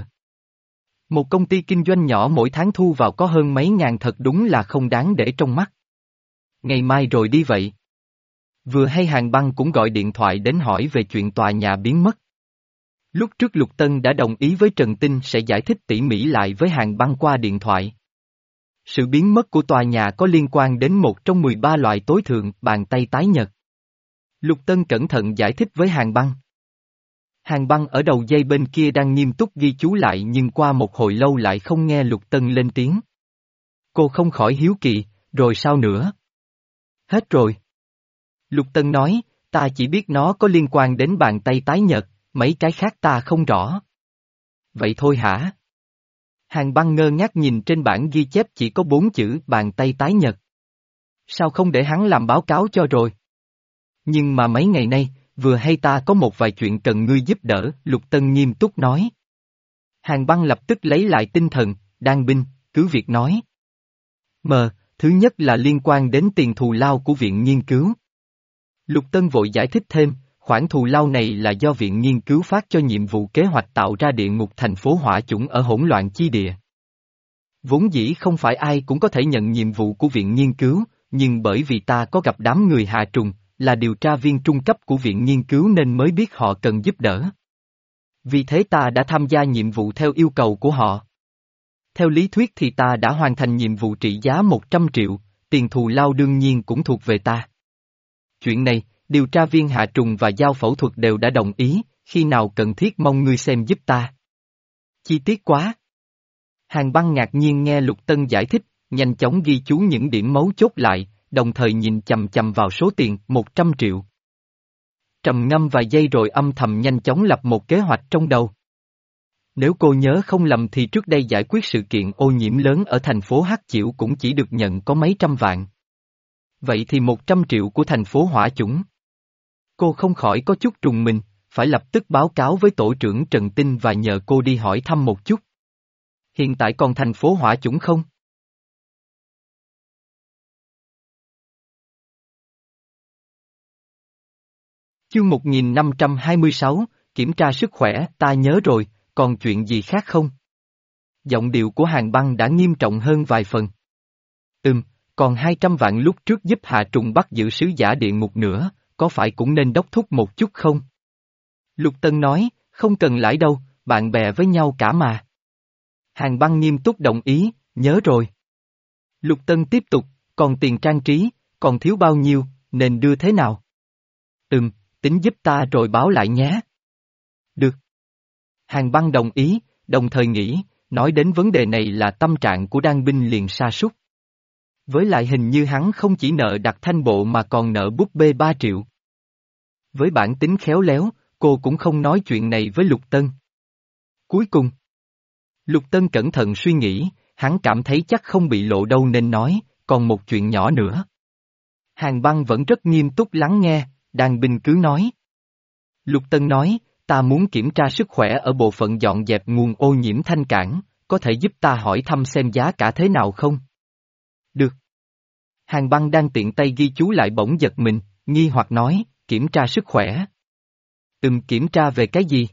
Một công ty kinh doanh nhỏ mỗi tháng thu vào có hơn mấy ngàn thật đúng là không đáng để trong mắt. Ngày mai rồi đi vậy. Vừa hay Hàn Băng cũng gọi điện thoại đến hỏi về chuyện tòa nhà biến mất. Lúc trước Lục Tân đã đồng ý với Trần Tinh sẽ giải thích tỉ mỉ lại với Hàn Băng qua điện thoại. Sự biến mất của tòa nhà có liên quan đến một trong mười ba loại tối thượng bàn tay tái nhật. Lục Tân cẩn thận giải thích với Hàn Băng. Hàn Băng ở đầu dây bên kia đang nghiêm túc ghi chú lại nhưng qua một hồi lâu lại không nghe Lục Tân lên tiếng. Cô không khỏi hiếu kỳ, rồi sao nữa? Hết rồi. Lục Tân nói, ta chỉ biết nó có liên quan đến bàn tay tái nhợt, mấy cái khác ta không rõ. Vậy thôi hả? Hàng Băng ngơ ngác nhìn trên bản ghi chép chỉ có bốn chữ bàn tay tái nhợt. Sao không để hắn làm báo cáo cho rồi? Nhưng mà mấy ngày nay, vừa hay ta có một vài chuyện cần ngươi giúp đỡ, Lục Tân nghiêm túc nói. Hàng Băng lập tức lấy lại tinh thần, Đan binh, cứ việc nói. Mờ, thứ nhất là liên quan đến tiền thù lao của viện nghiên cứu. Lục Tân vội giải thích thêm, khoản thù lao này là do viện nghiên cứu phát cho nhiệm vụ kế hoạch tạo ra địa ngục thành phố hỏa chủng ở hỗn loạn chi địa. Vốn dĩ không phải ai cũng có thể nhận nhiệm vụ của viện nghiên cứu, nhưng bởi vì ta có gặp đám người hạ trùng, là điều tra viên trung cấp của viện nghiên cứu nên mới biết họ cần giúp đỡ. Vì thế ta đã tham gia nhiệm vụ theo yêu cầu của họ. Theo lý thuyết thì ta đã hoàn thành nhiệm vụ trị giá một trăm triệu, tiền thù lao đương nhiên cũng thuộc về ta. Chuyện này, điều tra viên hạ trùng và giao phẫu thuật đều đã đồng ý, khi nào cần thiết mong ngươi xem giúp ta. Chi tiết quá. Hàng Băng ngạc nhiên nghe Lục Tân giải thích, nhanh chóng ghi chú những điểm mấu chốt lại, đồng thời nhìn chằm chằm vào số tiền một trăm triệu. Trầm ngâm vài giây rồi âm thầm nhanh chóng lập một kế hoạch trong đầu. Nếu cô nhớ không lầm thì trước đây giải quyết sự kiện ô nhiễm lớn ở thành phố Hắc Chiểu cũng chỉ được nhận có mấy trăm vạn. Vậy thì một trăm triệu của thành phố Hỏa Chủng. Cô không khỏi có chút trùng mình, phải lập tức báo cáo với tổ trưởng Trần Tinh và nhờ cô đi hỏi thăm một chút. Hiện tại còn thành phố Hỏa Chủng không? Chương một nghìn năm trăm hai mươi sáu, kiểm tra sức khỏe, ta nhớ rồi, còn chuyện gì khác không? Giọng điệu của Hàng Băng đã nghiêm trọng hơn vài phần. Ừm, còn hai trăm vạn lúc trước giúp Hạ Trùng bắt giữ sứ giả địa ngục nữa, có phải cũng nên đốc thúc một chút không? Lục Tân nói, không cần lãi đâu, bạn bè với nhau cả mà. Hàng Băng nghiêm túc đồng ý, nhớ rồi. Lục Tân tiếp tục, còn tiền trang trí, còn thiếu bao nhiêu, nên đưa thế nào? Ừm, tính giúp ta rồi báo lại nhé. Được. Hàng Băng đồng ý, đồng thời nghĩ, nói đến vấn đề này là tâm trạng của Đan binh liền sa sút. Với lại hình như hắn không chỉ nợ đặt thanh bộ mà còn nợ búp bê ba triệu. Với bản tính khéo léo, cô cũng không nói chuyện này với Lục Tân. Cuối cùng, Lục Tân cẩn thận suy nghĩ, hắn cảm thấy chắc không bị lộ đâu nên nói, còn một chuyện nhỏ nữa. Hàng Băng vẫn rất nghiêm túc lắng nghe, Đan binh cứ nói. Lục Tân nói, ta muốn kiểm tra sức khỏe ở bộ phận dọn dẹp nguồn ô nhiễm Thanh Cảng, có thể giúp ta hỏi thăm xem giá cả thế nào không? Được. Hàng Băng đang tiện tay ghi chú lại bỗng giật mình, nghi hoặc nói, kiểm tra sức khỏe. Ừm, kiểm tra về cái gì?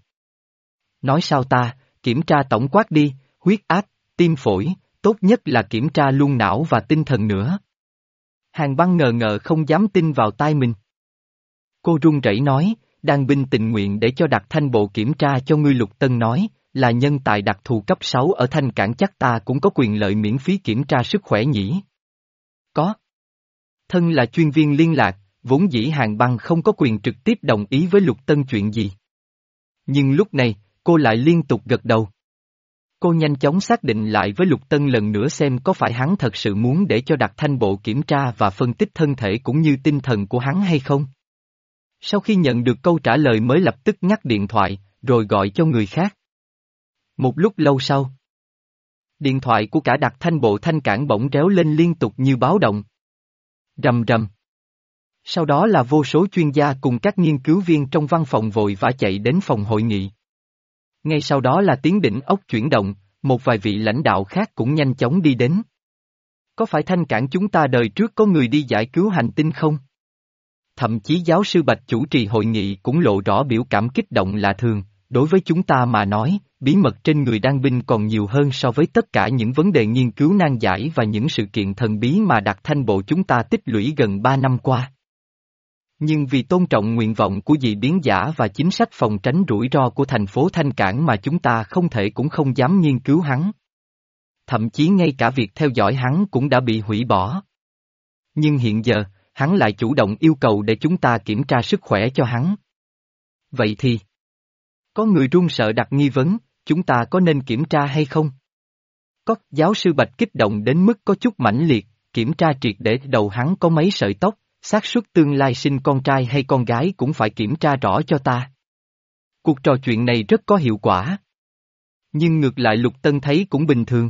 Nói sao ta, kiểm tra tổng quát đi, huyết áp, tim phổi, tốt nhất là kiểm tra luôn não và tinh thần nữa. Hàng Băng ngờ ngợ không dám tin vào tai mình. Cô run rẩy nói, Đan binh tình nguyện để cho đặc thanh bộ kiểm tra cho ngươi. Lục Tân nói, là nhân tài đặc thù cấp sáu ở Thanh Cảng chắc ta cũng có quyền lợi miễn phí kiểm tra sức khỏe nhỉ? Có. Thân là chuyên viên liên lạc, vốn dĩ Hàng Băng không có quyền trực tiếp đồng ý với Lục Tân chuyện gì. Nhưng lúc này, cô lại liên tục gật đầu. Cô nhanh chóng xác định lại với Lục Tân lần nữa xem có phải hắn thật sự muốn để cho đặc thanh bộ kiểm tra và phân tích thân thể cũng như tinh thần của hắn hay không. Sau khi nhận được câu trả lời mới lập tức ngắt điện thoại, rồi gọi cho người khác. Một lúc lâu sau, điện thoại của cả đặc thanh bộ Thanh Cảng bỗng réo lên liên tục như báo động. Rầm rầm. Sau đó là vô số chuyên gia cùng các nghiên cứu viên trong văn phòng vội vã chạy đến phòng hội nghị. Ngay sau đó là tiếng đỉnh ốc chuyển động, một vài vị lãnh đạo khác cũng nhanh chóng đi đến. Có phải Thanh Cảng chúng ta đời trước có người đi giải cứu hành tinh không? Thậm chí giáo sư Bạch chủ trì hội nghị cũng lộ rõ biểu cảm kích động lạ thường, đối với chúng ta mà nói, bí mật trên người Đan binh còn nhiều hơn so với tất cả những vấn đề nghiên cứu nan giải và những sự kiện thần bí mà đặc thanh bộ chúng ta tích lũy gần ba năm qua. Nhưng vì tôn trọng nguyện vọng của dị biến giả và chính sách phòng tránh rủi ro của thành phố Thanh Cảng mà chúng ta không thể cũng không dám nghiên cứu hắn. Thậm chí ngay cả việc theo dõi hắn cũng đã bị hủy bỏ. Nhưng hiện giờ, hắn lại chủ động yêu cầu để chúng ta kiểm tra sức khỏe cho hắn. Vậy thì, có người run sợ đặt nghi vấn, chúng ta có nên kiểm tra hay không? Có, giáo sư Bạch kích động đến mức có chút mãnh liệt, kiểm tra triệt để đầu hắn có mấy sợi tóc, xác suất tương lai sinh con trai hay con gái cũng phải kiểm tra rõ cho ta. Cuộc trò chuyện này rất có hiệu quả. Nhưng ngược lại Lục Tân thấy cũng bình thường.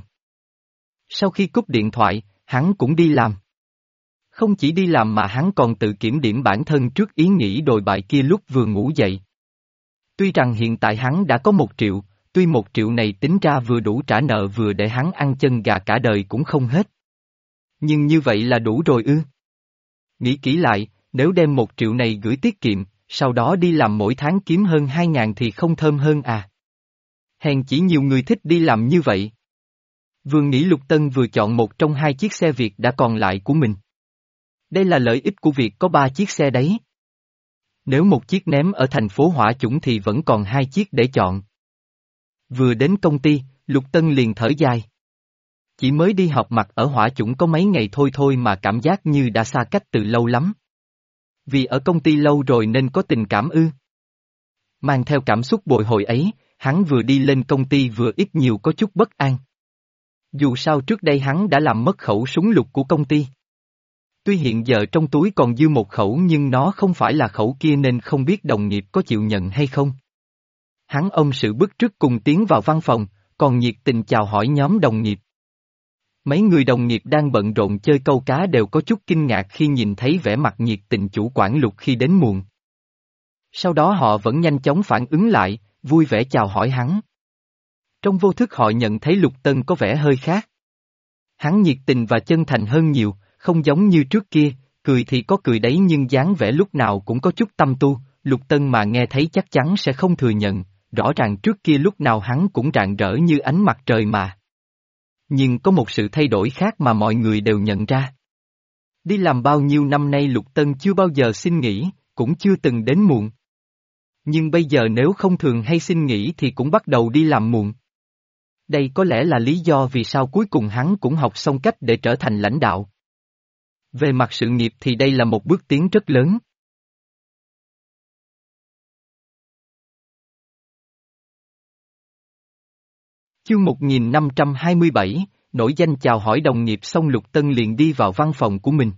Sau khi cúp điện thoại, hắn cũng đi làm. Không chỉ đi làm mà hắn còn tự kiểm điểm bản thân trước ý nghĩ đồi bại kia lúc vừa ngủ dậy. Tuy rằng hiện tại hắn đã có một triệu, tuy một triệu này tính ra vừa đủ trả nợ vừa để hắn ăn chân gà cả đời cũng không hết. Nhưng như vậy là đủ rồi ư? Nghĩ kỹ lại, nếu đem một triệu này gửi tiết kiệm, sau đó đi làm mỗi tháng kiếm hơn hai ngàn thì không thơm hơn à? Hèn chỉ nhiều người thích đi làm như vậy. Vừa nghĩ Lục Tân vừa chọn một trong hai chiếc xe Việt đã còn lại của mình. Đây là lợi ích của việc có ba chiếc xe đấy. Nếu một chiếc ném ở thành phố Hỏa Chủng thì vẫn còn hai chiếc để chọn. Vừa đến công ty, Lục Tân liền thở dài. Chỉ mới đi học mặt ở Hỏa Chủng có mấy ngày thôi thôi mà cảm giác như đã xa cách từ lâu lắm. Vì ở công ty lâu rồi nên có tình cảm ư. Mang theo cảm xúc bồi hồi ấy, hắn vừa đi lên công ty vừa ít nhiều có chút bất an. Dù sao trước đây hắn đã làm mất khẩu súng lục của công ty. Tuy hiện giờ trong túi còn dư một khẩu nhưng nó không phải là khẩu kia nên không biết đồng nghiệp có chịu nhận hay không. Hắn ôm sự bức trước cùng tiến vào văn phòng, còn nhiệt tình chào hỏi nhóm đồng nghiệp. Mấy người đồng nghiệp đang bận rộn chơi câu cá đều có chút kinh ngạc khi nhìn thấy vẻ mặt nhiệt tình chủ quản Lục khi đến muộn. Sau đó họ vẫn nhanh chóng phản ứng lại, vui vẻ chào hỏi hắn. Trong vô thức họ nhận thấy Lục Tân có vẻ hơi khác. Hắn nhiệt tình và chân thành hơn nhiều, không giống như trước kia, cười thì có cười đấy nhưng dáng vẻ lúc nào cũng có chút tâm tu, Lục Tân mà nghe thấy chắc chắn sẽ không thừa nhận, rõ ràng trước kia lúc nào hắn cũng rạng rỡ như ánh mặt trời mà. Nhưng có một sự thay đổi khác mà mọi người đều nhận ra. Đi làm bao nhiêu năm nay Lục Tân chưa bao giờ xin nghỉ, cũng chưa từng đến muộn. Nhưng bây giờ nếu không thường hay xin nghỉ thì cũng bắt đầu đi làm muộn. Đây có lẽ là lý do vì sao cuối cùng hắn cũng học xong cách để trở thành lãnh đạo. Về mặt sự nghiệp thì đây là một bước tiến rất lớn. Chương một nghìn năm trăm hai mươi bảy, nổi danh chào hỏi đồng nghiệp xong Lục Tân liền đi vào văn phòng của mình.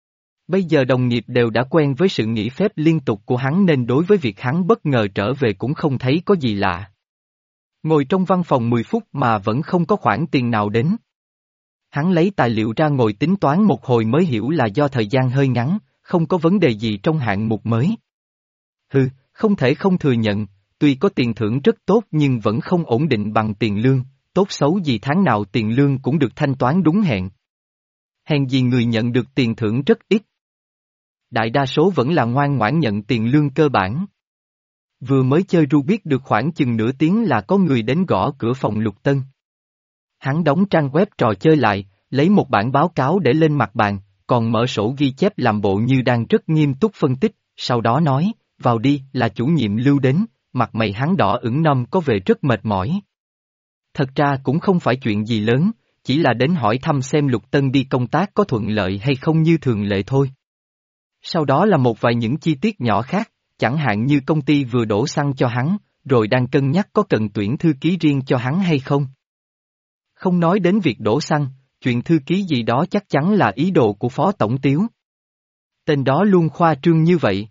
Bây giờ đồng nghiệp đều đã quen với sự nghỉ phép liên tục của hắn nên đối với việc hắn bất ngờ trở về cũng không thấy có gì lạ. Ngồi trong văn phòng mười phút mà vẫn không có khoản tiền nào đến. Hắn lấy tài liệu ra ngồi tính toán một hồi mới hiểu là do thời gian hơi ngắn, không có vấn đề gì trong hạng mục mới. Hừ, không thể không thừa nhận, tuy có tiền thưởng rất tốt nhưng vẫn không ổn định bằng tiền lương, tốt xấu gì tháng nào tiền lương cũng được thanh toán đúng hẹn. Hèn gì người nhận được tiền thưởng rất ít. Đại đa số vẫn là ngoan ngoãn nhận tiền lương cơ bản. Vừa mới chơi ru biết được khoảng chừng nửa tiếng là có người đến gõ cửa phòng Lục Tân. Hắn đóng trang web trò chơi lại, lấy một bản báo cáo để lên mặt bàn, còn mở sổ ghi chép làm bộ như đang rất nghiêm túc phân tích, sau đó nói, vào đi, là chủ nhiệm Lưu đến, mặt mày hắn đỏ ửng nâm có vẻ rất mệt mỏi. Thật ra cũng không phải chuyện gì lớn, chỉ là đến hỏi thăm xem Lục Tân đi công tác có thuận lợi hay không như thường lệ thôi. Sau đó là một vài những chi tiết nhỏ khác, chẳng hạn như công ty vừa đổ xăng cho hắn, rồi đang cân nhắc có cần tuyển thư ký riêng cho hắn hay không. Không nói đến việc đổ xăng, chuyện thư ký gì đó chắc chắn là ý đồ của Phó Tổng Tiếu. Tên đó luôn khoa trương như vậy.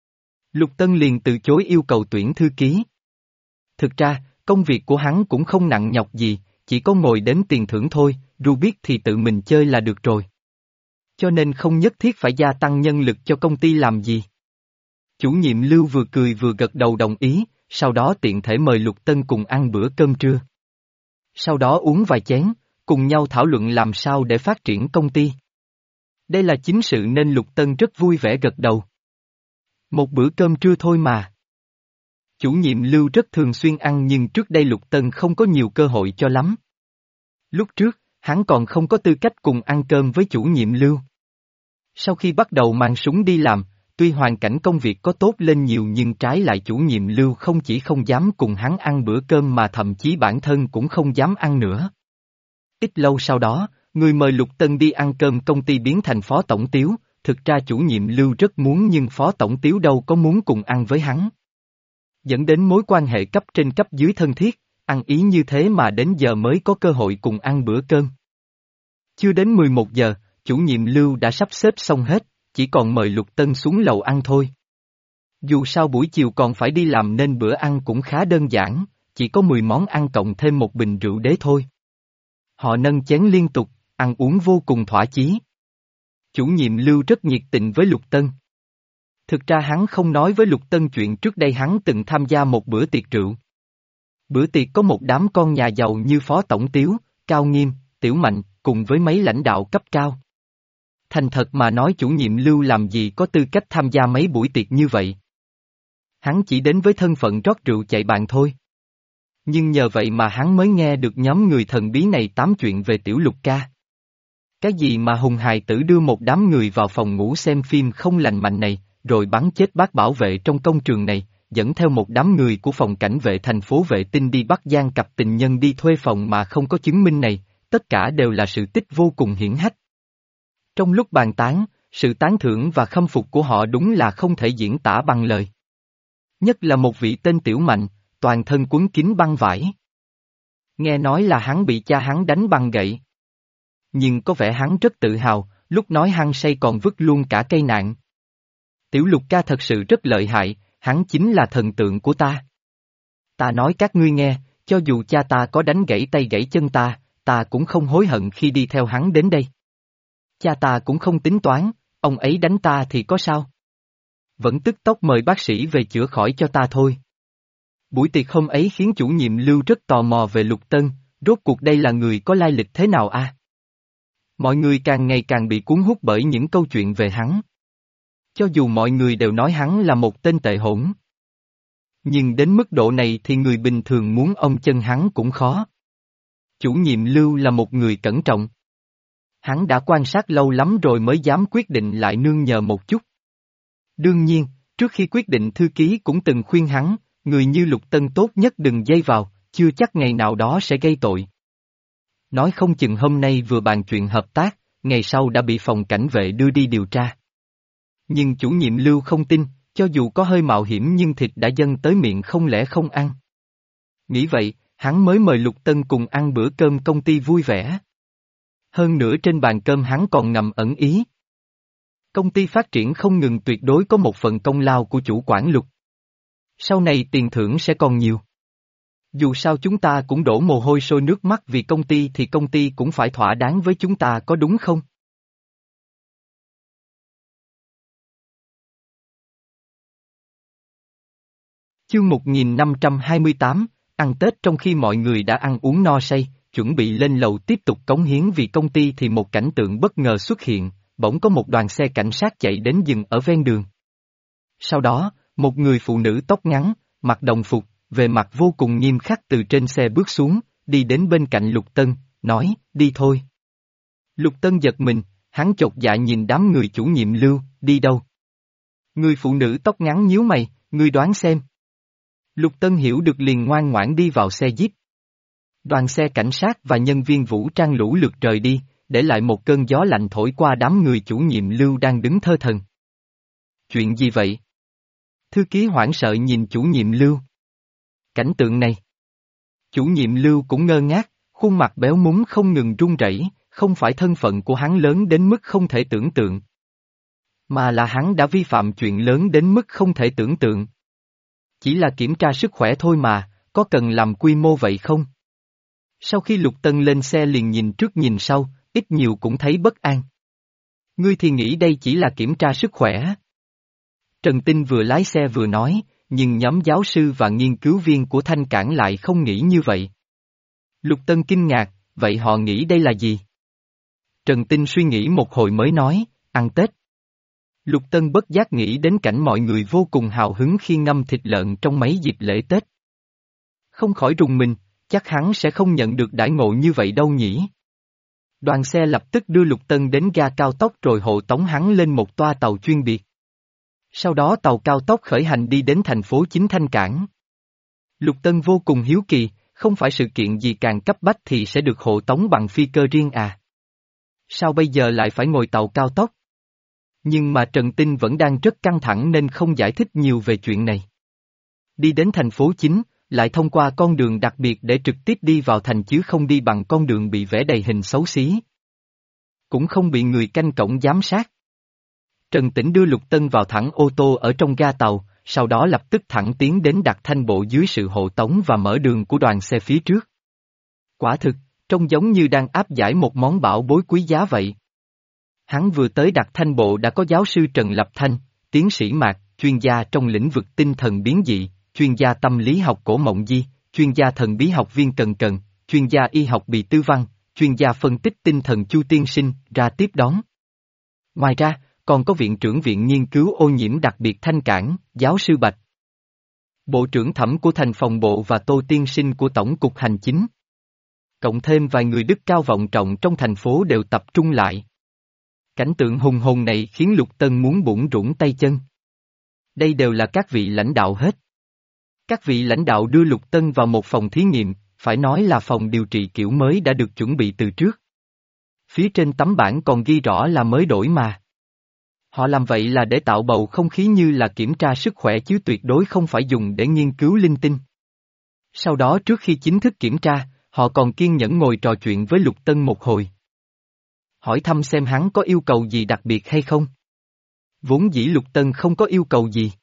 Lục Tân liền từ chối yêu cầu tuyển thư ký. Thực ra, công việc của hắn cũng không nặng nhọc gì, chỉ có ngồi đếm tiền thưởng thôi, ru biết thì tự mình chơi là được rồi. Cho nên không nhất thiết phải gia tăng nhân lực cho công ty làm gì. Chủ nhiệm Lưu vừa cười vừa gật đầu đồng ý, sau đó tiện thể mời Lục Tân cùng ăn bữa cơm trưa. Sau đó uống vài chén, cùng nhau thảo luận làm sao để phát triển công ty. Đây là chính sự nên Lục Tân rất vui vẻ gật đầu. Một bữa cơm trưa thôi mà. Chủ nhiệm Lưu rất thường xuyên ăn nhưng trước đây Lục Tân không có nhiều cơ hội cho lắm. Lúc trước, hắn còn không có tư cách cùng ăn cơm với chủ nhiệm Lưu. Sau khi bắt đầu mang súng đi làm, tuy hoàn cảnh công việc có tốt lên nhiều nhưng trái lại chủ nhiệm Lưu không chỉ không dám cùng hắn ăn bữa cơm mà thậm chí bản thân cũng không dám ăn nữa. Ít lâu sau đó, người mời Lục Tân đi ăn cơm công ty biến thành Phó Tổng Tiếu, thực ra chủ nhiệm Lưu rất muốn nhưng Phó Tổng Tiếu đâu có muốn cùng ăn với hắn. Dẫn đến mối quan hệ cấp trên cấp dưới thân thiết, ăn ý như thế mà đến giờ mới có cơ hội cùng ăn bữa cơm. Chưa đến mười một giờ, chủ nhiệm Lưu đã sắp xếp xong hết, chỉ còn mời Lục Tân xuống lầu ăn thôi. Dù sao buổi chiều còn phải đi làm nên bữa ăn cũng khá đơn giản, chỉ có mười món ăn cộng thêm một bình rượu đế thôi. Họ nâng chén liên tục, ăn uống vô cùng thỏa chí. Chủ nhiệm Lưu rất nhiệt tình với Lục Tân. Thực ra hắn không nói với Lục Tân chuyện trước đây hắn từng tham gia một bữa tiệc rượu. Bữa tiệc có một đám con nhà giàu như Phó Tổng Tiếu, Cao Nghiêm, Tiểu Mạnh, cùng với mấy lãnh đạo cấp cao. Thành thật mà nói chủ nhiệm Lưu làm gì có tư cách tham gia mấy buổi tiệc như vậy. Hắn chỉ đến với thân phận rót rượu chạy bàn thôi. Nhưng nhờ vậy mà hắn mới nghe được nhóm người thần bí này tám chuyện về Tiểu Lục ca. Cái gì mà Hùng hài tử đưa một đám người vào phòng ngủ xem phim không lành mạnh này, rồi bắn chết bác bảo vệ trong công trường này, dẫn theo một đám người của phòng cảnh vệ thành phố vệ tinh đi bắt gian cặp tình nhân đi thuê phòng mà không có chứng minh này, tất cả đều là sự tích vô cùng hiển hách. Trong lúc bàn tán, sự tán thưởng và khâm phục của họ đúng là không thể diễn tả bằng lời. Nhất là một vị tên Tiểu Mạnh, toàn thân quấn kín băng vải. Nghe nói là hắn bị cha hắn đánh bằng gậy. Nhưng có vẻ hắn rất tự hào, lúc nói hăng say còn vứt luôn cả cây nạn. Tiểu Lục ca thật sự rất lợi hại, hắn chính là thần tượng của ta. Ta nói các ngươi nghe, cho dù cha ta có đánh gãy tay gãy chân ta, ta cũng không hối hận khi đi theo hắn đến đây. Cha ta cũng không tính toán, ông ấy đánh ta thì có sao? Vẫn tức tốc mời bác sĩ về chữa khỏi cho ta thôi. Buổi tiệc hôm ấy khiến chủ nhiệm Lưu rất tò mò về Lục Tân, rốt cuộc đây là người có lai lịch thế nào a? Mọi người càng ngày càng bị cuốn hút bởi những câu chuyện về hắn. Cho dù mọi người đều nói hắn là một tên tệ hỗn. Nhưng đến mức độ này thì người bình thường muốn ôm chân hắn cũng khó. Chủ nhiệm Lưu là một người cẩn trọng. Hắn đã quan sát lâu lắm rồi mới dám quyết định lại nương nhờ một chút. Đương nhiên, trước khi quyết định thư ký cũng từng khuyên hắn, người như Lục Tân tốt nhất đừng dây vào, chưa chắc ngày nào đó sẽ gây tội. Nói không chừng hôm nay vừa bàn chuyện hợp tác, ngày sau đã bị phòng cảnh vệ đưa đi điều tra. Nhưng chủ nhiệm Lưu không tin, cho dù có hơi mạo hiểm nhưng thịt đã dâng tới miệng không lẽ không ăn. Nghĩ vậy, hắn mới mời Lục Tân cùng ăn bữa cơm công ty vui vẻ. Hơn nữa trên bàn cơm hắn còn ngầm ẩn ý. Công ty phát triển không ngừng tuyệt đối có một phần công lao của chủ quản Lục. Sau này tiền thưởng sẽ còn nhiều. Dù sao chúng ta cũng đổ mồ hôi sôi nước mắt vì công ty thì công ty cũng phải thỏa đáng với chúng ta có đúng không? Chương một nghìn năm trăm hai mươi tám, ăn Tết trong khi mọi người đã ăn uống no say, chuẩn bị lên lầu tiếp tục cống hiến vì công ty thì một cảnh tượng bất ngờ xuất hiện, bỗng có một đoàn xe cảnh sát chạy đến dừng ở ven đường. Sau đó, một người phụ nữ tóc ngắn, mặc đồng phục, về mặt vô cùng nghiêm khắc từ trên xe bước xuống, đi đến bên cạnh Lục Tân, nói, đi thôi. Lục Tân giật mình, hắn chột dạ nhìn đám người chủ nhiệm Lưu, đi đâu? Người phụ nữ tóc ngắn nhíu mày, ngươi đoán xem. Lục Tân hiểu được liền ngoan ngoãn đi vào xe Jeep. Đoàn xe cảnh sát và nhân viên vũ trang lũ lượt rời đi, để lại một cơn gió lạnh thổi qua đám người chủ nhiệm Lưu đang đứng thơ thần. Chuyện gì vậy? Thư ký hoảng sợ nhìn chủ nhiệm Lưu. Cảnh tượng này. Chủ nhiệm Lưu cũng ngơ ngác, khuôn mặt béo múng không ngừng run rẩy, không phải thân phận của hắn lớn đến mức không thể tưởng tượng. Mà là hắn đã vi phạm chuyện lớn đến mức không thể tưởng tượng. Chỉ là kiểm tra sức khỏe thôi mà, có cần làm quy mô vậy không? Sau khi Lục Tân lên xe liền nhìn trước nhìn sau, ít nhiều cũng thấy bất an. Ngươi thì nghĩ đây chỉ là kiểm tra sức khỏe. Trần Tinh vừa lái xe vừa nói, nhưng nhóm giáo sư và nghiên cứu viên của Thanh Cảng lại không nghĩ như vậy. Lục Tân kinh ngạc, vậy họ nghĩ đây là gì? Trần Tinh suy nghĩ một hồi mới nói, ăn Tết. Lục Tân bất giác nghĩ đến cảnh mọi người vô cùng hào hứng khi ngâm thịt lợn trong mấy dịp lễ Tết. Không khỏi rùng mình, chắc hắn sẽ không nhận được đãi ngộ như vậy đâu nhỉ. Đoàn xe lập tức đưa Lục Tân đến ga cao tốc rồi hộ tống hắn lên một toa tàu chuyên biệt. Sau đó tàu cao tốc khởi hành đi đến thành phố chính Thanh Cảng. Lục Tân vô cùng hiếu kỳ, không phải sự kiện gì càng cấp bách thì sẽ được hộ tống bằng phi cơ riêng à? Sao bây giờ lại phải ngồi tàu cao tốc? Nhưng mà Trần Tinh vẫn đang rất căng thẳng nên không giải thích nhiều về chuyện này. Đi đến thành phố chính, lại thông qua con đường đặc biệt để trực tiếp đi vào thành chứ không đi bằng con đường bị vẽ đầy hình xấu xí. Cũng không bị người canh cổng giám sát. Trần Tĩnh đưa Lục Tân vào thẳng ô tô ở trong ga tàu, sau đó lập tức thẳng tiến đến Đặc Thanh Bộ dưới sự hộ tống và mở đường của đoàn xe phía trước. Quả thực, trông giống như đang áp giải một món bảo bối quý giá vậy. Hắn vừa tới Đặc Thanh Bộ đã có giáo sư Trần Lập Thanh, tiến sĩ Mạc, chuyên gia trong lĩnh vực tinh thần biến dị, chuyên gia tâm lý học Cổ Mộng Di, chuyên gia thần bí học Viên Cần Cần, chuyên gia y học Bì Tư Văn, chuyên gia phân tích tinh thần Chu Tiên Sinh ra tiếp đón. Ngoài ra, còn có Viện trưởng Viện Nghiên cứu ô nhiễm đặc biệt Thanh Cảng, giáo sư Bạch, Bộ trưởng Thẩm của Thành Phòng Bộ và Tô Tiên Sinh của Tổng cục Hành chính. Cộng thêm vài người đức cao vọng trọng trong thành phố đều tập trung lại. Cảnh tượng hùng hồn này khiến Lục Tân muốn bủn rủn tay chân. Đây đều là các vị lãnh đạo hết. Các vị lãnh đạo đưa Lục Tân vào một phòng thí nghiệm, phải nói là phòng điều trị kiểu mới đã được chuẩn bị từ trước. Phía trên tấm bảng còn ghi rõ là mới đổi mà. Họ làm vậy là để tạo bầu không khí như là kiểm tra sức khỏe chứ tuyệt đối không phải dùng để nghiên cứu linh tinh. Sau đó trước khi chính thức kiểm tra, họ còn kiên nhẫn ngồi trò chuyện với Lục Tân một hồi. Hỏi thăm xem hắn có yêu cầu gì đặc biệt hay không. Vốn dĩ Lục Tân không có yêu cầu gì.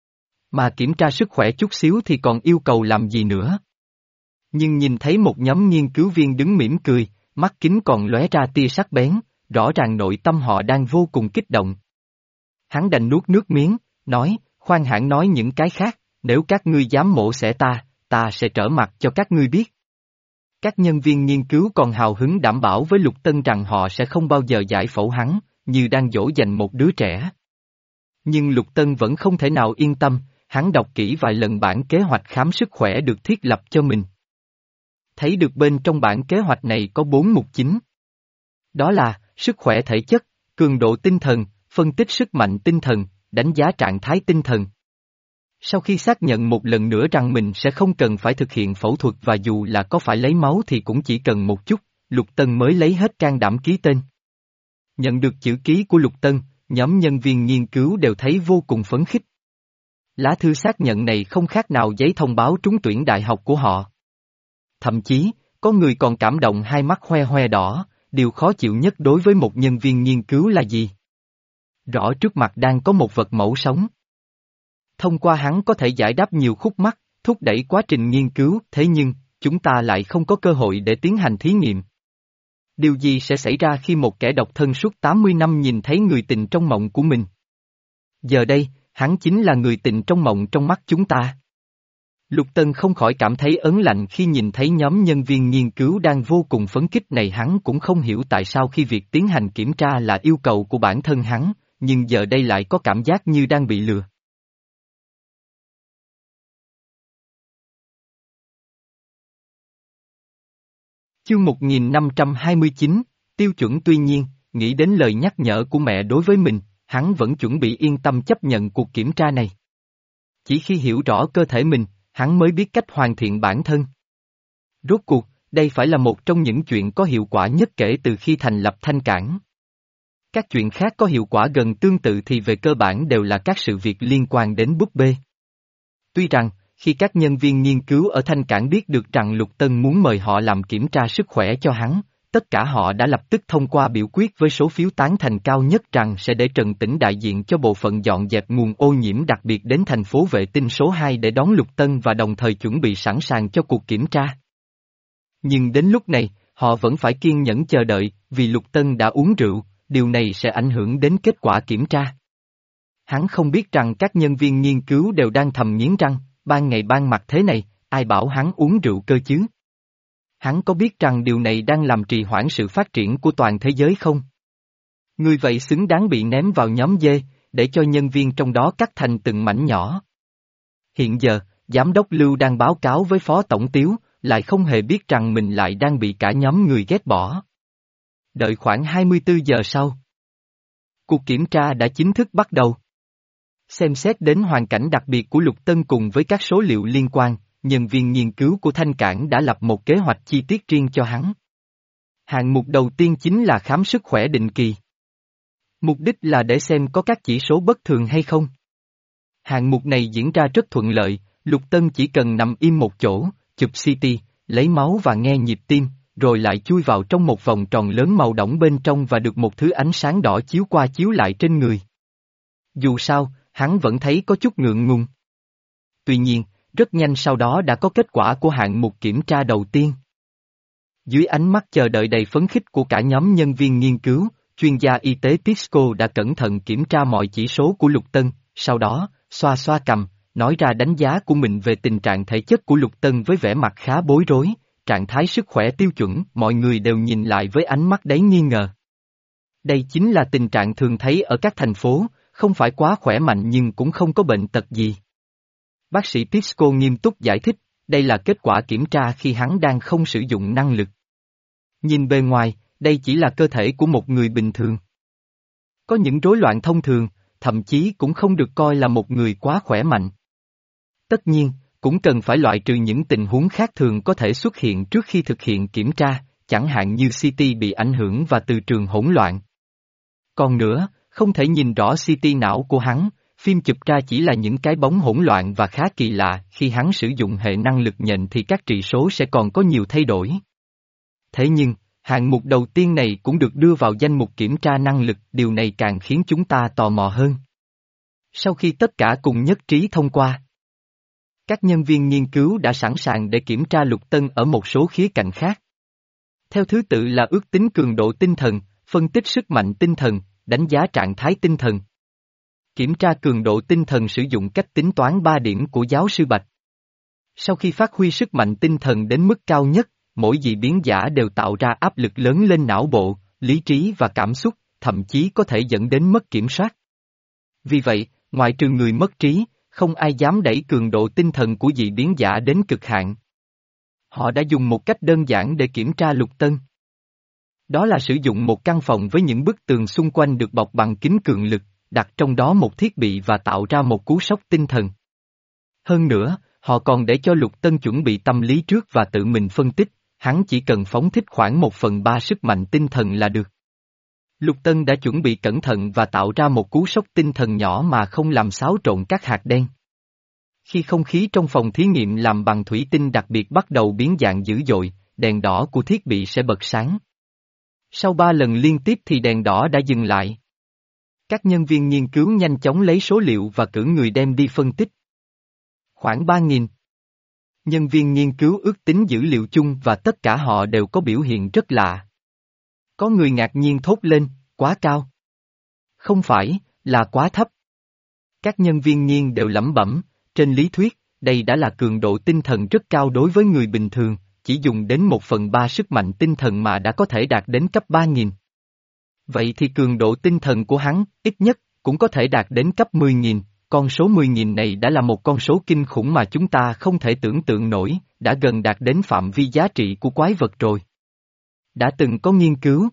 Mà kiểm tra sức khỏe chút xíu thì còn yêu cầu làm gì nữa. Nhưng nhìn thấy một nhóm nghiên cứu viên đứng mỉm cười, mắt kính còn lóe ra tia sắc bén, rõ ràng nội tâm họ đang vô cùng kích động. Hắn đành nuốt nước miếng, nói, khoan hãng nói những cái khác, nếu các ngươi dám mổ xẻ ta, ta sẽ trở mặt cho các ngươi biết. Các nhân viên nghiên cứu còn hào hứng đảm bảo với Lục Tân rằng họ sẽ không bao giờ giải phẫu hắn, như đang dỗ dành một đứa trẻ. Nhưng Lục Tân vẫn không thể nào yên tâm, hắn đọc kỹ vài lần bản kế hoạch khám sức khỏe được thiết lập cho mình. Thấy được bên trong bản kế hoạch này có bốn mục chính. Đó là, sức khỏe thể chất, cường độ tinh thần, phân tích sức mạnh tinh thần, đánh giá trạng thái tinh thần. Sau khi xác nhận một lần nữa rằng mình sẽ không cần phải thực hiện phẫu thuật và dù là có phải lấy máu thì cũng chỉ cần một chút, Lục Tân mới lấy hết can đảm ký tên. Nhận được chữ ký của Lục Tân, nhóm nhân viên nghiên cứu đều thấy vô cùng phấn khích. Lá thư xác nhận này không khác nào giấy thông báo trúng tuyển đại học của họ. Thậm chí, có người còn cảm động hai mắt hoe hoe đỏ, điều khó chịu nhất đối với một nhân viên nghiên cứu là gì? Rõ trước mặt đang có một vật mẫu sống. Thông qua hắn có thể giải đáp nhiều khúc mắc, thúc đẩy quá trình nghiên cứu, thế nhưng, chúng ta lại không có cơ hội để tiến hành thí nghiệm. Điều gì sẽ xảy ra khi một kẻ độc thân suốt tám mươi năm nhìn thấy người tình trong mộng của mình? Giờ đây, hắn chính là người tình trong mộng trong mắt chúng ta. Lục Tân không khỏi cảm thấy ớn lạnh khi nhìn thấy nhóm nhân viên nghiên cứu đang vô cùng phấn khích này. Hắn cũng không hiểu tại sao khi việc tiến hành kiểm tra là yêu cầu của bản thân hắn, nhưng giờ đây lại có cảm giác như đang bị lừa. Chương một nghìn năm trăm hai mươi chín, tiêu chuẩn. Tuy nhiên, nghĩ đến lời nhắc nhở của mẹ đối với mình, hắn vẫn chuẩn bị yên tâm chấp nhận cuộc kiểm tra này. Chỉ khi hiểu rõ cơ thể mình, hắn mới biết cách hoàn thiện bản thân. Rốt cuộc, đây phải là một trong những chuyện có hiệu quả nhất kể từ khi thành lập Thanh Cảng. Các chuyện khác có hiệu quả gần tương tự thì về cơ bản đều là các sự việc liên quan đến búp bê. Tuy rằng, khi các nhân viên nghiên cứu ở Thanh Cảng biết được rằng Lục Tân muốn mời họ làm kiểm tra sức khỏe cho hắn, tất cả họ đã lập tức thông qua biểu quyết với số phiếu tán thành cao nhất rằng sẽ để Trần Tĩnh đại diện cho bộ phận dọn dẹp nguồn ô nhiễm đặc biệt đến thành phố vệ tinh số hai để đón Lục Tân và đồng thời chuẩn bị sẵn sàng cho cuộc kiểm tra. Nhưng đến lúc này, họ vẫn phải kiên nhẫn chờ đợi, vì Lục Tân đã uống rượu, điều này sẽ ảnh hưởng đến kết quả kiểm tra. Hắn không biết rằng các nhân viên nghiên cứu đều đang thầm nghiến răng, ban ngày ban mặt thế này, ai bảo hắn uống rượu cơ chứ? Hắn có biết rằng điều này đang làm trì hoãn sự phát triển của toàn thế giới không? Người vậy xứng đáng bị ném vào nhóm dê, để cho nhân viên trong đó cắt thành từng mảnh nhỏ. Hiện giờ, Giám đốc Lưu đang báo cáo với Phó Tổng Tiếu, lại không hề biết rằng mình lại đang bị cả nhóm người ghét bỏ. Đợi khoảng hai mươi tư giờ sau. Cuộc kiểm tra đã chính thức bắt đầu. Xem xét đến hoàn cảnh đặc biệt của Lục Tân cùng với các số liệu liên quan, nhân viên nghiên cứu của Thanh Cảng đã lập một kế hoạch chi tiết riêng cho hắn. Hạng mục đầu tiên chính là khám sức khỏe định kỳ. Mục đích là để xem có các chỉ số bất thường hay không. Hạng mục này diễn ra rất thuận lợi, Lục Tân chỉ cần nằm im một chỗ, chụp xê tê, lấy máu và nghe nhịp tim, rồi lại chui vào trong một vòng tròn lớn màu đỏ bên trong và được một thứ ánh sáng đỏ chiếu qua chiếu lại trên người. Dù sao, hắn vẫn thấy có chút ngượng ngùng. Tuy nhiên, rất nhanh sau đó đã có kết quả của hạng mục kiểm tra đầu tiên. Dưới ánh mắt chờ đợi đầy phấn khích của cả nhóm nhân viên nghiên cứu, chuyên gia y tế Tisco đã cẩn thận kiểm tra mọi chỉ số của Lục Tân, sau đó, xoa xoa cằm, nói ra đánh giá của mình về tình trạng thể chất của Lục Tân với vẻ mặt khá bối rối, trạng thái sức khỏe tiêu chuẩn, mọi người đều nhìn lại với ánh mắt đầy nghi ngờ. Đây chính là tình trạng thường thấy ở các thành phố, không phải quá khỏe mạnh nhưng cũng không có bệnh tật gì. Bác sĩ Tisco nghiêm túc giải thích, đây là kết quả kiểm tra khi hắn đang không sử dụng năng lực. Nhìn bề ngoài, đây chỉ là cơ thể của một người bình thường. Có những rối loạn thông thường, thậm chí cũng không được coi là một người quá khỏe mạnh. Tất nhiên, cũng cần phải loại trừ những tình huống khác thường có thể xuất hiện trước khi thực hiện kiểm tra, chẳng hạn như xê tê bị ảnh hưởng và từ trường hỗn loạn. Còn nữa, không thể nhìn rõ xê tê não của hắn, phim chụp ra chỉ là những cái bóng hỗn loạn và khá kỳ lạ, khi hắn sử dụng hệ năng lực nhện thì các trị số sẽ còn có nhiều thay đổi. Thế nhưng, hạng mục đầu tiên này cũng được đưa vào danh mục kiểm tra năng lực, điều này càng khiến chúng ta tò mò hơn. Sau khi tất cả cùng nhất trí thông qua, các nhân viên nghiên cứu đã sẵn sàng để kiểm tra Lục Tân ở một số khía cạnh khác. Theo thứ tự là ước tính cường độ tinh thần, phân tích sức mạnh tinh thần, đánh giá trạng thái tinh thần. Kiểm tra cường độ tinh thần sử dụng cách tính toán ba điểm của giáo sư Bạch. Sau khi phát huy sức mạnh tinh thần đến mức cao nhất, mỗi dị biến giả đều tạo ra áp lực lớn lên não bộ, lý trí và cảm xúc, thậm chí có thể dẫn đến mất kiểm soát. Vì vậy, ngoại trừ người mất trí, không ai dám đẩy cường độ tinh thần của dị biến giả đến cực hạn. Họ đã dùng một cách đơn giản để kiểm tra Lục Tân. Đó là sử dụng một căn phòng với những bức tường xung quanh được bọc bằng kính cường lực, đặt trong đó một thiết bị và tạo ra một cú sốc tinh thần. Hơn nữa, họ còn để cho Lục Tân chuẩn bị tâm lý trước và tự mình phân tích, hắn chỉ cần phóng thích khoảng một phần ba sức mạnh tinh thần là được. Lục Tân đã chuẩn bị cẩn thận và tạo ra một cú sốc tinh thần nhỏ mà không làm xáo trộn các hạt đen. Khi không khí trong phòng thí nghiệm làm bằng thủy tinh đặc biệt bắt đầu biến dạng dữ dội, đèn đỏ của thiết bị sẽ bật sáng. Sau ba lần liên tiếp thì đèn đỏ đã dừng lại. Các nhân viên nghiên cứu nhanh chóng lấy số liệu và cử người đem đi phân tích. Khoảng ba nghìn. Nhân viên nghiên cứu ước tính dữ liệu chung và tất cả họ đều có biểu hiện rất lạ. Có người ngạc nhiên thốt lên, quá cao. Không phải, là quá thấp. Các nhân viên nghiên đều lẩm bẩm, trên lý thuyết, đây đã là cường độ tinh thần rất cao đối với người bình thường, chỉ dùng đến một phần ba sức mạnh tinh thần mà đã có thể đạt đến cấp ba nghìn. Vậy thì cường độ tinh thần của hắn, ít nhất, cũng có thể đạt đến cấp mười nghìn, con số mười nghìn này đã là một con số kinh khủng mà chúng ta không thể tưởng tượng nổi, đã gần đạt đến phạm vi giá trị của quái vật rồi. Đã từng có nghiên cứu.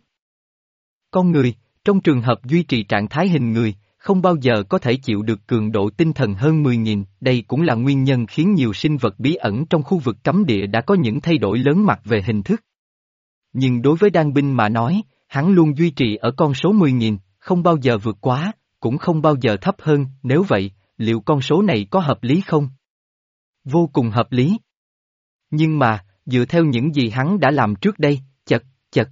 Con người, trong trường hợp duy trì trạng thái hình người, không bao giờ có thể chịu được cường độ tinh thần hơn mười nghìn, đây cũng là nguyên nhân khiến nhiều sinh vật bí ẩn trong khu vực cấm địa đã có những thay đổi lớn mặt về hình thức. Nhưng đối với đan binh mà nói, hắn luôn duy trì ở con số mười nghìn, không bao giờ vượt quá, cũng không bao giờ thấp hơn, nếu vậy, liệu con số này có hợp lý không? Vô cùng hợp lý. Nhưng mà, dựa theo những gì hắn đã làm trước đây, chật, chật.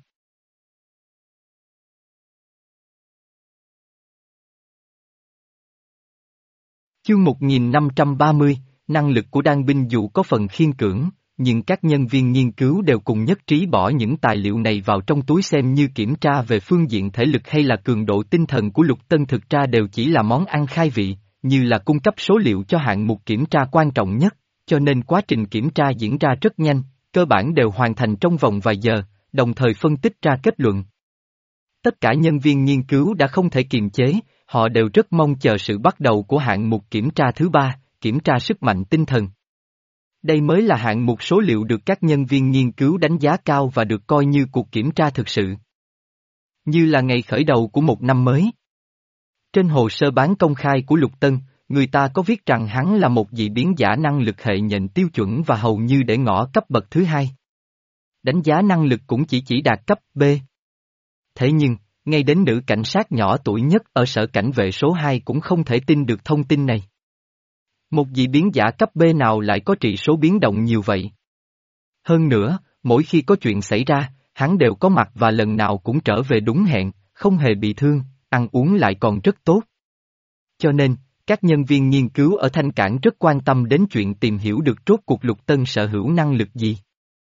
Chương một nghìn năm trăm ba mươi, năng lực của đan binh dù có phần khiên cưỡng, nhưng các nhân viên nghiên cứu đều cùng nhất trí bỏ những tài liệu này vào trong túi xem như kiểm tra về phương diện thể lực hay là cường độ tinh thần của Lục Tân, thực ra đều chỉ là món ăn khai vị, như là cung cấp số liệu cho hạng mục kiểm tra quan trọng nhất, cho nên quá trình kiểm tra diễn ra rất nhanh, cơ bản đều hoàn thành trong vòng vài giờ, đồng thời phân tích ra kết luận. Tất cả nhân viên nghiên cứu đã không thể kiềm chế, họ đều rất mong chờ sự bắt đầu của hạng mục kiểm tra thứ ba, kiểm tra sức mạnh tinh thần. Đây mới là hạng mục số liệu được các nhân viên nghiên cứu đánh giá cao và được coi như cuộc kiểm tra thực sự. Như là ngày khởi đầu của một năm mới. Trên hồ sơ bán công khai của Lục Tân, người ta có viết rằng hắn là một dị biến giả năng lực hệ nhện tiêu chuẩn và hầu như để ngỏ cấp bậc thứ hai. Đánh giá năng lực cũng chỉ chỉ đạt cấp B. Thế nhưng, ngay đến nữ cảnh sát nhỏ tuổi nhất ở sở cảnh vệ số hai cũng không thể tin được thông tin này. Một dị biến giả cấp B nào lại có trị số biến động nhiều vậy? Hơn nữa, mỗi khi có chuyện xảy ra, hắn đều có mặt và lần nào cũng trở về đúng hẹn, không hề bị thương, ăn uống lại còn rất tốt. Cho nên, các nhân viên nghiên cứu ở Thanh Cảng rất quan tâm đến chuyện tìm hiểu được rốt cuộc Lục Tân sở hữu năng lực gì.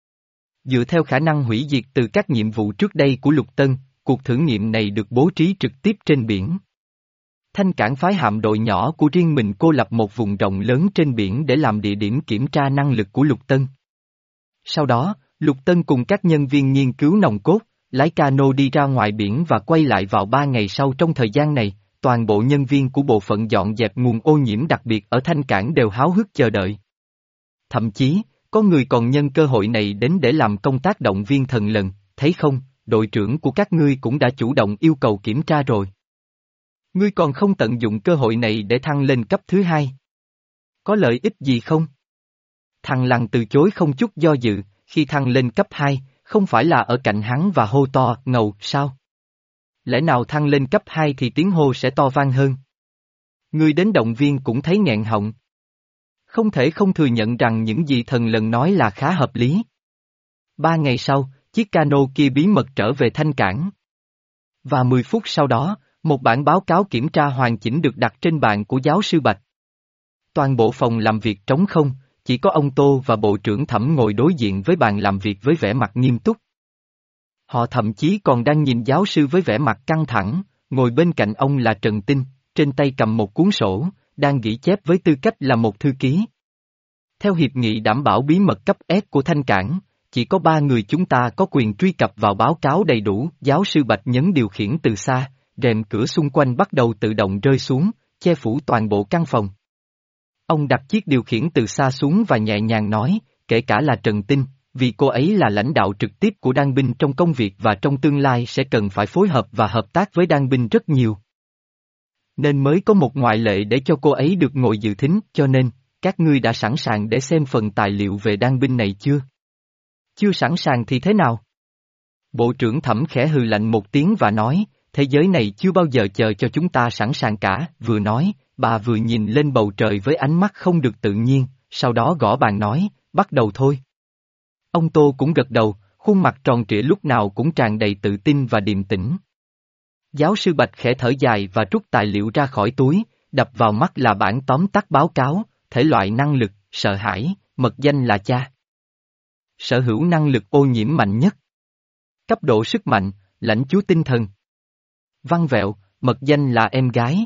Dựa theo khả năng hủy diệt từ các nhiệm vụ trước đây của Lục Tân, cuộc thử nghiệm này được bố trí trực tiếp trên biển. Thanh Cảng phái hạm đội nhỏ của riêng mình cô lập một vùng rộng lớn trên biển để làm địa điểm kiểm tra năng lực của Lục Tân. Sau đó, Lục Tân cùng các nhân viên nghiên cứu nòng cốt, lái cano đi ra ngoài biển và quay lại vào ba ngày sau. Trong thời gian này, toàn bộ nhân viên của bộ phận dọn dẹp nguồn ô nhiễm đặc biệt ở Thanh Cảng đều háo hức chờ đợi. Thậm chí, có người còn nhân cơ hội này đến để làm công tác động viên thần lần, thấy không, đội trưởng của các ngươi cũng đã chủ động yêu cầu kiểm tra rồi. Ngươi còn không tận dụng cơ hội này để thăng lên cấp thứ hai. Có lợi ích gì không? Thằng Lăng từ chối không chút do dự, khi thăng lên cấp hai, không phải là ở cạnh hắn và hô to, ngầu, sao? Lẽ nào thăng lên cấp hai thì tiếng hô sẽ to vang hơn? Ngươi đến động viên cũng thấy nghẹn họng. Không thể không thừa nhận rằng những gì thần lần nói là khá hợp lý. Ba ngày sau, chiếc cano kia bí mật trở về Thanh Cảng. Và mười phút sau đó, một bản báo cáo kiểm tra hoàn chỉnh được đặt trên bàn của giáo sư Bạch. Toàn bộ phòng làm việc trống không, chỉ có ông Tô và bộ trưởng Thẩm ngồi đối diện với bàn làm việc với vẻ mặt nghiêm túc. Họ thậm chí còn đang nhìn giáo sư với vẻ mặt căng thẳng, ngồi bên cạnh ông là Trần Tinh, trên tay cầm một cuốn sổ, đang ghi chép với tư cách là một thư ký. Theo hiệp nghị đảm bảo bí mật cấp S của Thanh Cảng, chỉ có ba người chúng ta có quyền truy cập vào báo cáo đầy đủ. Giáo sư Bạch nhấn điều khiển từ xa, rèm cửa xung quanh bắt đầu tự động rơi xuống, che phủ toàn bộ căn phòng. Ông đặt chiếc điều khiển từ xa xuống và nhẹ nhàng nói, kể cả là Trần Tinh, vì cô ấy là lãnh đạo trực tiếp của Đan binh trong công việc và trong tương lai sẽ cần phải phối hợp và hợp tác với Đan binh rất nhiều. Nên mới có một ngoại lệ để cho cô ấy được ngồi dự thính, cho nên, các ngươi đã sẵn sàng để xem phần tài liệu về Đan binh này chưa? Chưa sẵn sàng thì thế nào? Bộ trưởng Thẩm khẽ hừ lạnh một tiếng và nói, thế giới này chưa bao giờ chờ cho chúng ta sẵn sàng cả, vừa nói, bà vừa nhìn lên bầu trời với ánh mắt không được tự nhiên, sau đó gõ bàn nói, bắt đầu thôi. Ông Tô cũng gật đầu, khuôn mặt tròn trịa lúc nào cũng tràn đầy tự tin và điềm tĩnh. Giáo sư Bạch khẽ thở dài và rút tài liệu ra khỏi túi, đập vào mắt là bản tóm tắt báo cáo, thể loại năng lực, sợ hãi, mật danh là cha. Sở hữu năng lực ô nhiễm mạnh nhất. Cấp độ sức mạnh, lãnh chúa tinh thần. Văn vẹo, mật danh là em gái.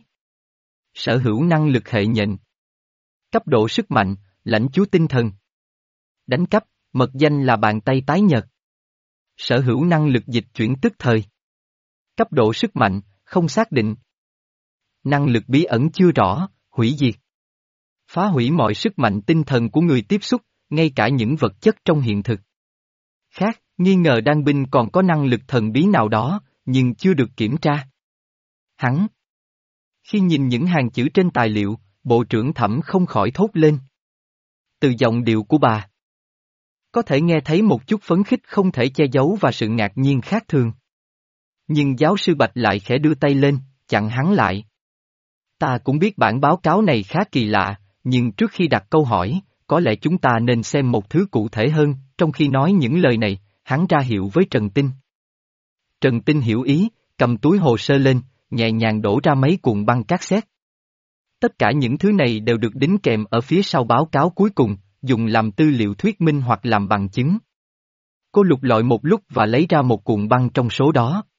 Sở hữu năng lực hệ nhện. Cấp độ sức mạnh, lãnh chúa tinh thần. Đánh cắp, mật danh là bàn tay tái nhợt. Sở hữu năng lực dịch chuyển tức thời. Cấp độ sức mạnh, không xác định. Năng lực bí ẩn chưa rõ, hủy diệt. Phá hủy mọi sức mạnh tinh thần của người tiếp xúc, ngay cả những vật chất trong hiện thực. Khác, nghi ngờ Đan binh còn có năng lực thần bí nào đó, nhưng chưa được kiểm tra. Hắn. Khi nhìn những hàng chữ trên tài liệu, bộ trưởng Thẩm không khỏi thốt lên. Từ giọng điệu của bà, có thể nghe thấy một chút phấn khích không thể che giấu và sự ngạc nhiên khác thường. Nhưng giáo sư Bạch lại khẽ đưa tay lên, chặn hắn lại. Ta cũng biết bản báo cáo này khá kỳ lạ, nhưng trước khi đặt câu hỏi, có lẽ chúng ta nên xem một thứ cụ thể hơn. Trong khi nói những lời này, hắn ra hiệu với Trần Tinh. Trần Tinh hiểu ý, cầm túi hồ sơ lên, nhẹ nhàng đổ ra mấy cuộn băng cassette. Tất cả những thứ này đều được đính kèm ở phía sau báo cáo cuối cùng, dùng làm tư liệu thuyết minh hoặc làm bằng chứng. Cô lục lọi một lúc và lấy ra một cuộn băng trong số đó.